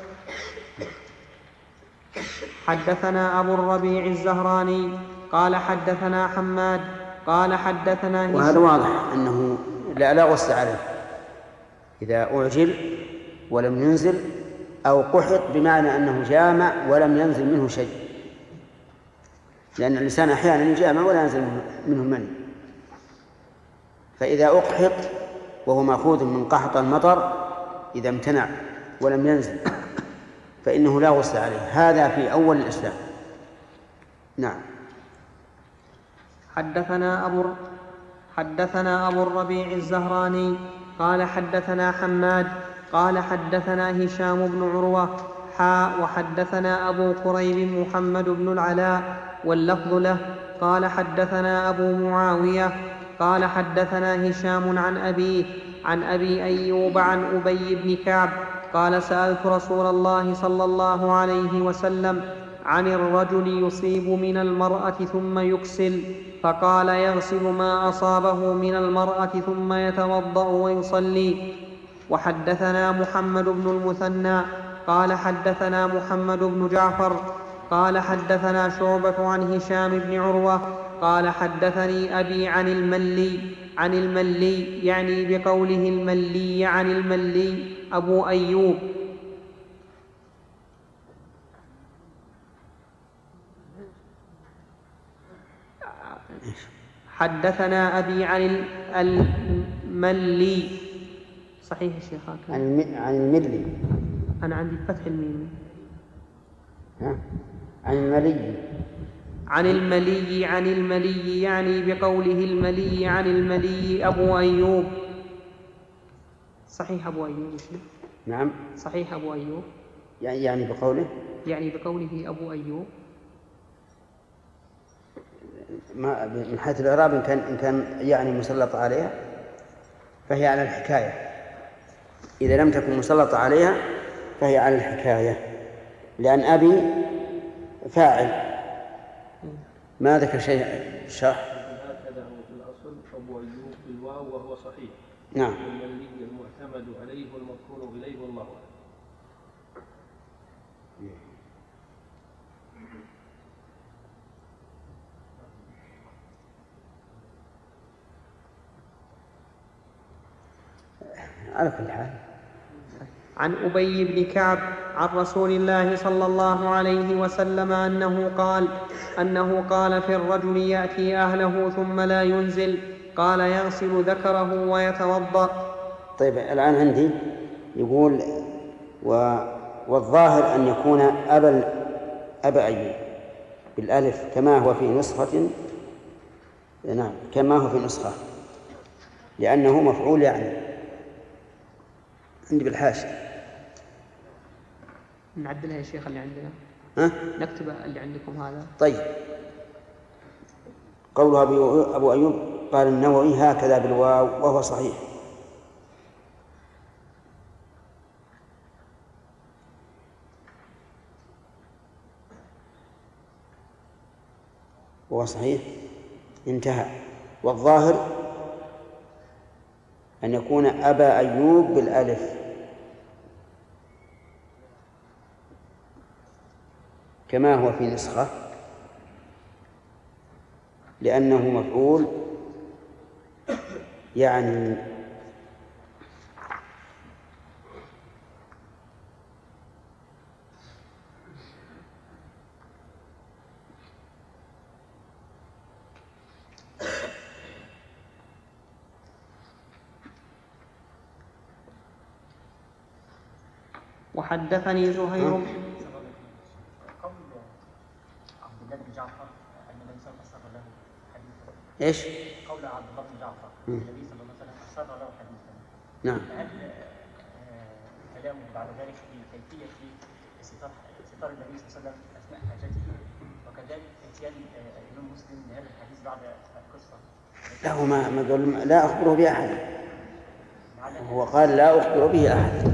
حدثنا أبو الربيع الزهراني قال حدثنا حماد قال حدثنا هشام. وهذا واضح أنه لا, لا غسل عليه إذا أعجل ولم ينزل أو قحط، بمعنى أنه جامع ولم ينزل منه شيء، لأن الإنسان أحيانا يجامع ولا ينزل منه المني. فإذا أقحط وهو مأخوذ من قحط المطر إذا امتنع ولم ينزل فإنه لا غسل عليه. هذا في أول الإسلام. نعم. حدثنا أبو حدثنا أبو الربيع الزهراني قال حدثنا حماد قال حدثنا هشام بن عروة حاء وحدثنا أبو قريب محمد بن العلاء واللفظ له قال حدثنا أبو معاوية قال حدثنا هشام عن أبيه عن أبي أيوب عن أبي بن كعب قال سألت رسول الله صلى الله عليه وسلم عن الرجل يصيب من المرأة ثم يكسل، فقال يغسل ما أصابه من المرأة ثم يتوضأ ويصلي. وحدثنا محمد بن المثنى قال حدثنا محمد بن جعفر قال حدثنا شعبة عن هشام بن عروة قال حدثني أبي عن الملي عن الملي يعني بقوله الملي عن الملي أبو أيوب. حدثنا أبي عن الملي صحيح يا شيخ؟ عن الملي. أنا عندي فتح الميم. ها؟ عن الملي عن الملي عن الملي يعني بقوله الملي عن الملي أبو أيوب. صحيح أبو أيوب يا شيخ؟ نعم صحيح أبو أيوب يعني يعني بقوله يعني بقوله أبو أيوب. ما من حيث الإعراب إن كان إن كان يعني مسلط عليها فهي على الحكاية، إذا لم تكن مسلط عليها فهي على الحكاية، لأن أبي فاعل ما ذكر شيء الشرح. هكذا هو في الأصل أبو أيوب بالواو وهو صحيح. نعم. الملي المعتمد عليه والمذكور إليه والله أعلم. على كل حال. عن أبي بن كعب عن رسول الله صلى الله عليه وسلم أنه قال أنه قال في الرجل يأتي أهله ثم لا ينزل قال يغسل ذكره ويتوضأ. طيب الآن عندي يقول و... والظاهر أن يكون أبا أبا أيوب بالألف كما هو في نسخة. نعم كما هو في نسخة لأنه مفعول يعني. عندي بالحاشية نعدلها يا شيخ اللي عندنا. ها؟ نكتب اللي عندكم هذا. طيب قوله أبو أيوب قال النووي هكذا بالواو وهو صحيح. وهو صحيح انتهى. والظاهر أن يكون أبا أيوب بالألف كما هو في نسخة لأنه مفعول يعني وحدثني زهير قول عبد الله بن جعفر أن النبي صلى الله عليه وسلم له حديثا. إيش؟ قول عبد الله بن جعفر النبي صلى الله عليه وسلم أسر له حديثا. نعم. هل كلامه بعد ذلك في كيفية ستار ستار النبي صلى الله عليه وسلم أثناء حاجته، وكذلك إتيان الإمام مسلم لهذا الحديث بعد القصة؟ لا، هو ما ما قال لا أخبره بأحد، هو قال لا أخبر به أحد.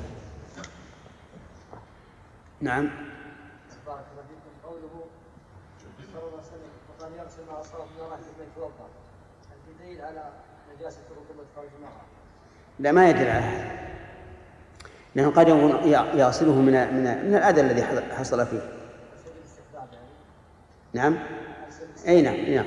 نعم. بارك الله فيكم. قوله صلى الله عليه وسلم وقال يغسل مع أصحابه من راح يتوضأ، هل في دليل على نجاسة ركوبة فرج المرأة؟ لا، ما يدل على هذا، لأنه قد يكون يغسله من من من الأذى الذي حصل فيه. نعم. أي نعم نعم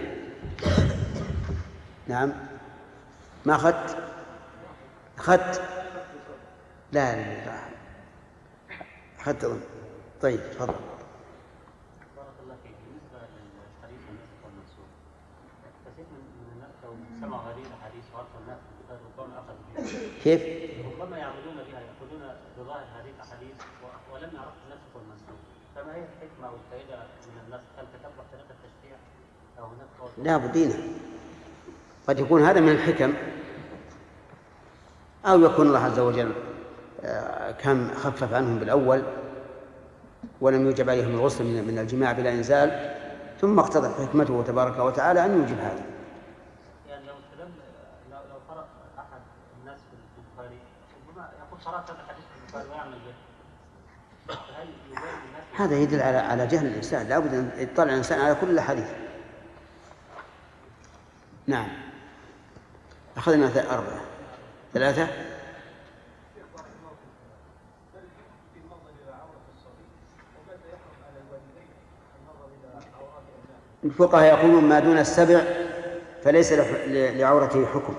نعم. ما أخذت أخذت لا لا لا أخذت أظن. طيب تفضل. بارك الله فيك. بالنسبه للحديث الناسخ والمنسوخ، كثير من الناس لو سمعوا هذه الاحاديث وعرفوا الناس ربما اخذوا بها. كيف؟ ربما يعملون بها، ياخذون بظاهر هذه الاحاديث ولم يعرفوا الناسخ والمنسوخ، فما هي الحكمه والفائده من النسخ؟ هل تتبع طريقه التشريع او هناك توافق؟ لا بدينا، قد يكون هذا من الحكم، أو يكون الله عز وجل كان خفف عنهم بالأول ولم يوجب عليهم الغسل من الجماع بلا إنزال، ثم اقتضت حكمته تبارك وتعالى أن يوجب هذا. يعني لو استلم لو لو قرأ أحد الناس في البخاري ربما يقول قرأت هذا الحديث في البخاري ويعمل به، فهل يبين الناس؟ هذا يدل على على جهل الإنسان، لا بد أن يطلع الإنسان على كل الحديث. نعم. أخذنا أربعة ثلاثة. الفقهاء يقولون ما دون السبع فليس لعورته حكم،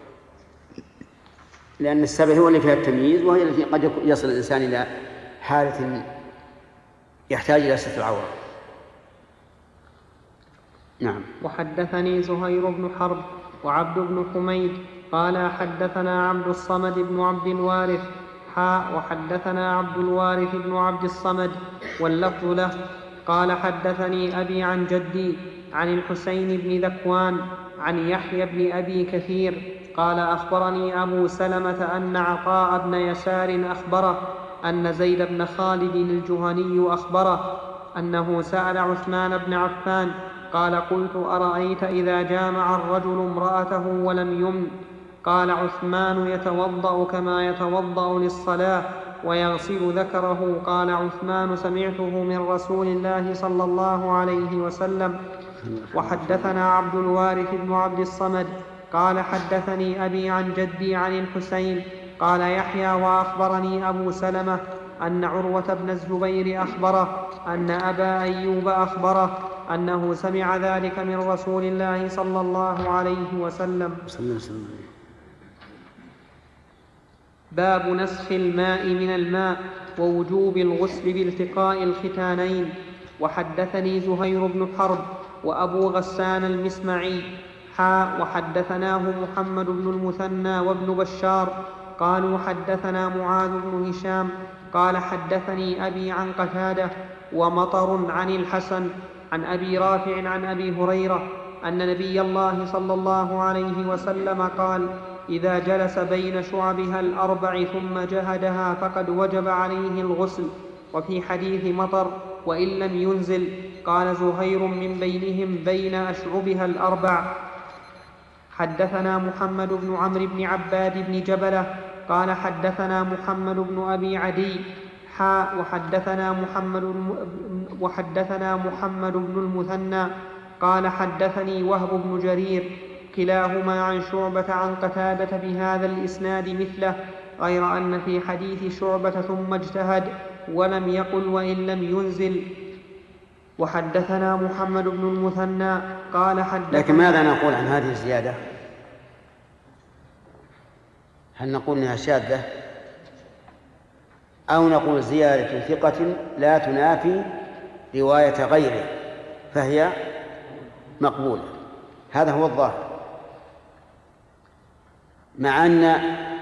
لأن السبع هو اللي فيها التمييز، وهي التي قد يصل الإنسان إلى حالة يحتاج إلى ستر العورة. نعم. وحدثني زهير بن حرب وعبد بن حميد قال حدثنا عبد الصمد بن عبد الوارث حاء وحدثنا عبد الوارث بن عبد الصمد واللفظ له قال حدثني أبي عن جدي عن الحسين بن ذكوان عن يحيى بن أبي كثير قال أخبرني أبو سلمة أن عطاء بن يسار أخبره أن زيد بن خالد الجهني أخبره أنه سأل عثمان بن عفان قال قلت أرأيت إذا جامع الرجل امرأته ولم يمن؟ قال عثمان يتوضأ كما يتوضأ للصلاة ويغسل ذكره. قال عثمان سمعته من رسول الله صلى الله عليه وسلم. وحدثنا عبد الوارث بن عبد الصمد قال حدثني أبي عن جدي عن الحسين قال يحيى وأخبرني أبو سلمة أن عروة بن الزبير أخبره أن أبا أيوب أخبره أنه سمع ذلك من رسول الله صلى الله عليه وسلم. باب نسخ الماء من الماء ووجوب الغسل بالتقاء الختانين. وحدثني زهير بن حرب وأبو غسان المسمعي حاء وحدثناه محمد بن المثنى وابن بشار قالوا حدثنا معاذ بن هشام قال حدثني أبي عن قتادة ومطر عن الحسن عن أبي رافع عن أبي هريرة أن نبي الله صلى الله عليه وسلم قال إذا جلس بين شعبها الأربع ثم جهدها فقد وجب عليه الغسل. وفي حديث مطر وإن لم ينزل قال زهير من بينهم بين أشعبها الأربع. حدثنا محمد بن عمرو بن عباد بن جبلة قال حدثنا محمد بن أبي عدي حاء وحدثنا محمد وحدثنا محمد بن المثنى قال حدثني وهب بن جرير كلاهما عن شعبة عن قتادة بهذا الإسناد مثله غير أن في حديث شعبة ثم اجتهد ولم يقل وإن لم ينزل. وحدثنا محمد بن المثنى قال حدثنا. لكن ماذا نقول عن هذه الزيادة؟ هل نقول إنها شاذة أو نقول زيادة ثقة لا تنافي رواية غيره فهي مقبولة؟ هذا هو الظاهر، مع أن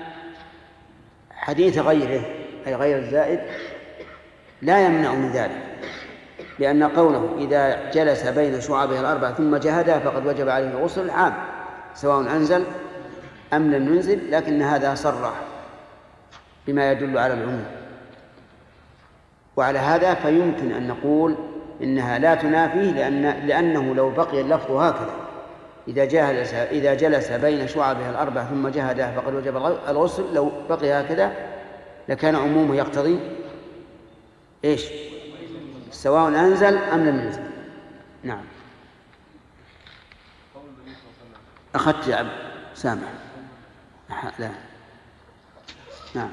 حديث غيره أي غير الزائد لا يمنع من ذلك، لأن قوله إذا جلس بين شعبها الأربع ثم جهدها فقد وجب عليه الغسل العام سواء أنزل أم لم ينزل، لكن هذا صرح بما يدل على العموم. وعلى هذا فيمكن أن نقول إنها لا تنافيه، لأن لأنه لو بقي اللفظ هكذا إذا جلس إذا جلس بين شعبها الأربع ثم جهدها فقد وجب الغسل، لو بقي هكذا لكان عمومه يقتضي إيش؟ سواء أنزل أم لم ينزل. نعم. أخذت يا عبد سامح. لا. نعم.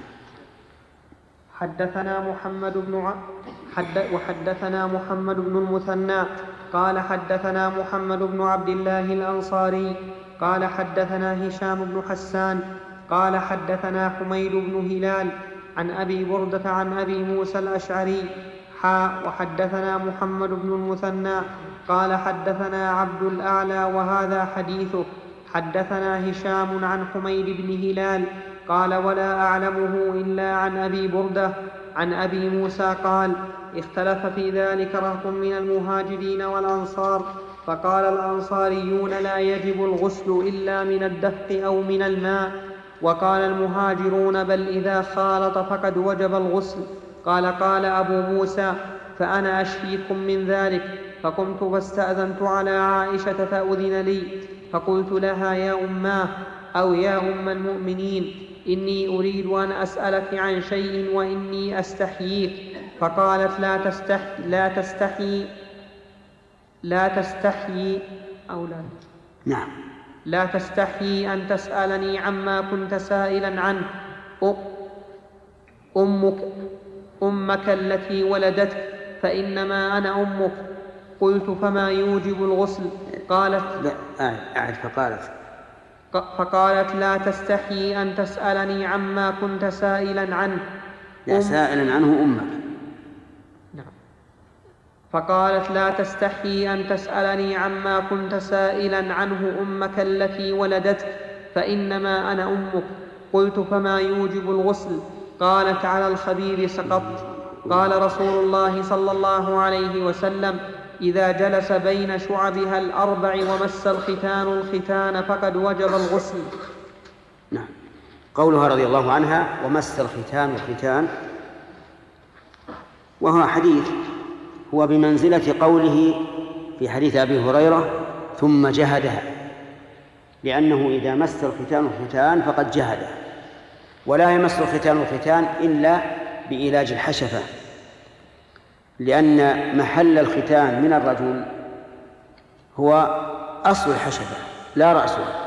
حدثنا محمد بن ع... حد... وحدثنا محمد بن المثنى قال حدثنا محمد بن عبد الله الأنصاري قال حدثنا هشام بن حسان قال حدثنا حميد بن هلال عن أبي بردة عن أبي موسى الأشعري حا وحدثنا محمد بن المثنى قال حدثنا عبد الأعلى وهذا حديثه. حدثنا هشام عن حميد بن هلال قال ولا أعلمه إلا عن أبي بردة عن أبي موسى قال اختلف في ذلك رهط من المهاجرين والأنصار فقال الأنصاريون لا يجب الغسل إلا من الدفق أو من الماء، وقال المهاجرون بل إذا خالط فقد وجب الغسل. قال قال أبو موسى فأنا أشفيكم من ذلك، فقمت فاستأذنت على عائشة فأذن لي، فقلت لها يا أماه أو يا أم المؤمنين إني أريد أن أسألك عن شيء وإني أستحييك، فقالت لا تستحي لا تستحي لا تستحي أو لا نعم لا تستحي أن تسألني عما كنت سائلا عنه، أمك أمك التي ولدتك فإنما أنا أمك. قلت فما يوجب الغسل؟ قالت لا أعد فقالت فقالت لا تستحي أن تسألني عما كنت سائلا عنه. لا سائلا عنه أمك. نعم. فقالت لا تستحي أن تسألني عما كنت سائلا عنه أمك التي ولدتك فإنما أنا أمك. قلت فما يوجب الغسل؟ قالت على الخبير سقطت. قال رسول الله صلى الله عليه وسلم إذا جلس بين شعبها الأربع ومس الختان الختان فقد وجب الغسل. نعم. قولها رضي الله عنها ومس الختان الختان، وهو حديث هو بمنزلة قوله في حديث أبي هريرة ثم جهدها، لأنه إذا مس الختان الختان فقد جهدها، ولا يمس الختان الختان إلا بإيلاج الحشفة، لأن محل الختان من الرجل هو أصل الحشفة لا رأسها،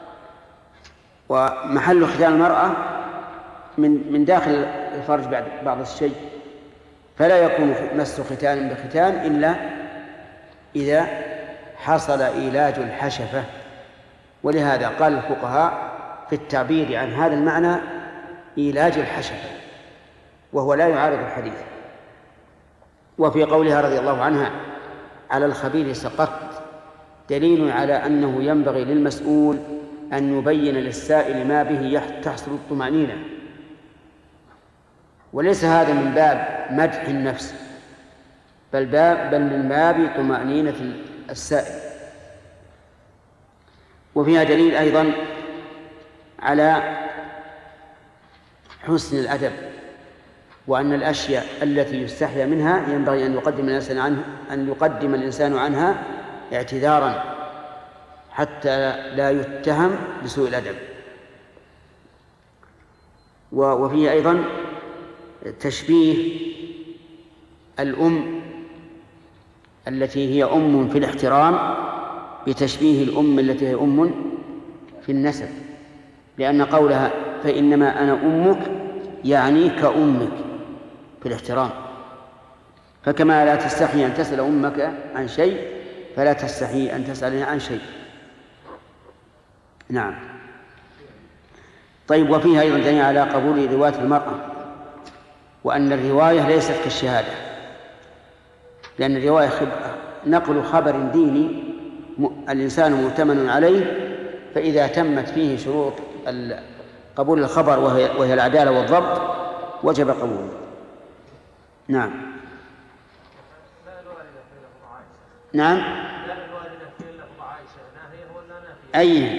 ومحل ختان المرأة من من داخل الفرج بعد بعض الشيء، فلا يكون مس ختان بختان إلا إذا حصل إيلاج الحشفة. ولهذا قال الفقهاء في التعبير عن هذا المعنى إيلاج الحشفة، وهو لا يعارض الحديث. وفي قولها رضي الله عنها على الخبير سقطت دليل على أنه ينبغي للمسؤول أن يبين للسائل ما به تحصل الطمأنينة، وليس هذا من باب مدح النفس، بل باب بل من باب طمأنينة السائل. وفيها دليل أيضا على حسن الأدب، وأن الأشياء التي يستحيا منها ينبغي أن يقدم الإنسان عنه أن يقدم الإنسان عنها اعتذارا حتى لا يتهم بسوء الأدب. وفيه أيضا تشبيه الأم التي هي أم في الاحترام بتشبيه الأم التي هي أم في النسب، لأن قولها فإنما أنا أمك يعني كأمك في الاحترام، فكما لا تستحي أن تسأل أمك عن شيء فلا تستحي أن تسألني عن شيء. نعم. طيب، وفيها أيضا دليل على قبول رواية المرأة، وأن الرواية ليست كالشهادة، لأن الرواية خبرة، نقل خبر ديني الإنسان مؤتمن عليه، فإذا تمت فيه شروط قبول الخبر وهي, وهي العدالة والضبط وجب قبوله. نعم. نعم. أي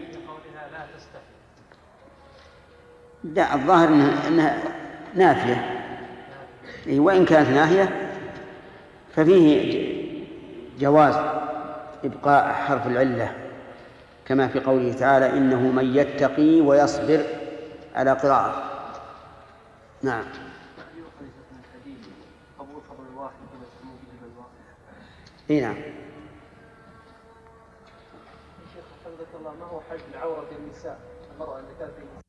لا، الظاهر إنها, إنها نافية، وإن كانت ناهية ففيه جواز إبقاء حرف العلة كما في قوله تعالى إنه من يتقي ويصبر على قراءة. نعم. اي نعم. شيخ حفظك الله، ما هو حجب العورة للنساء، المرأة اللي كانت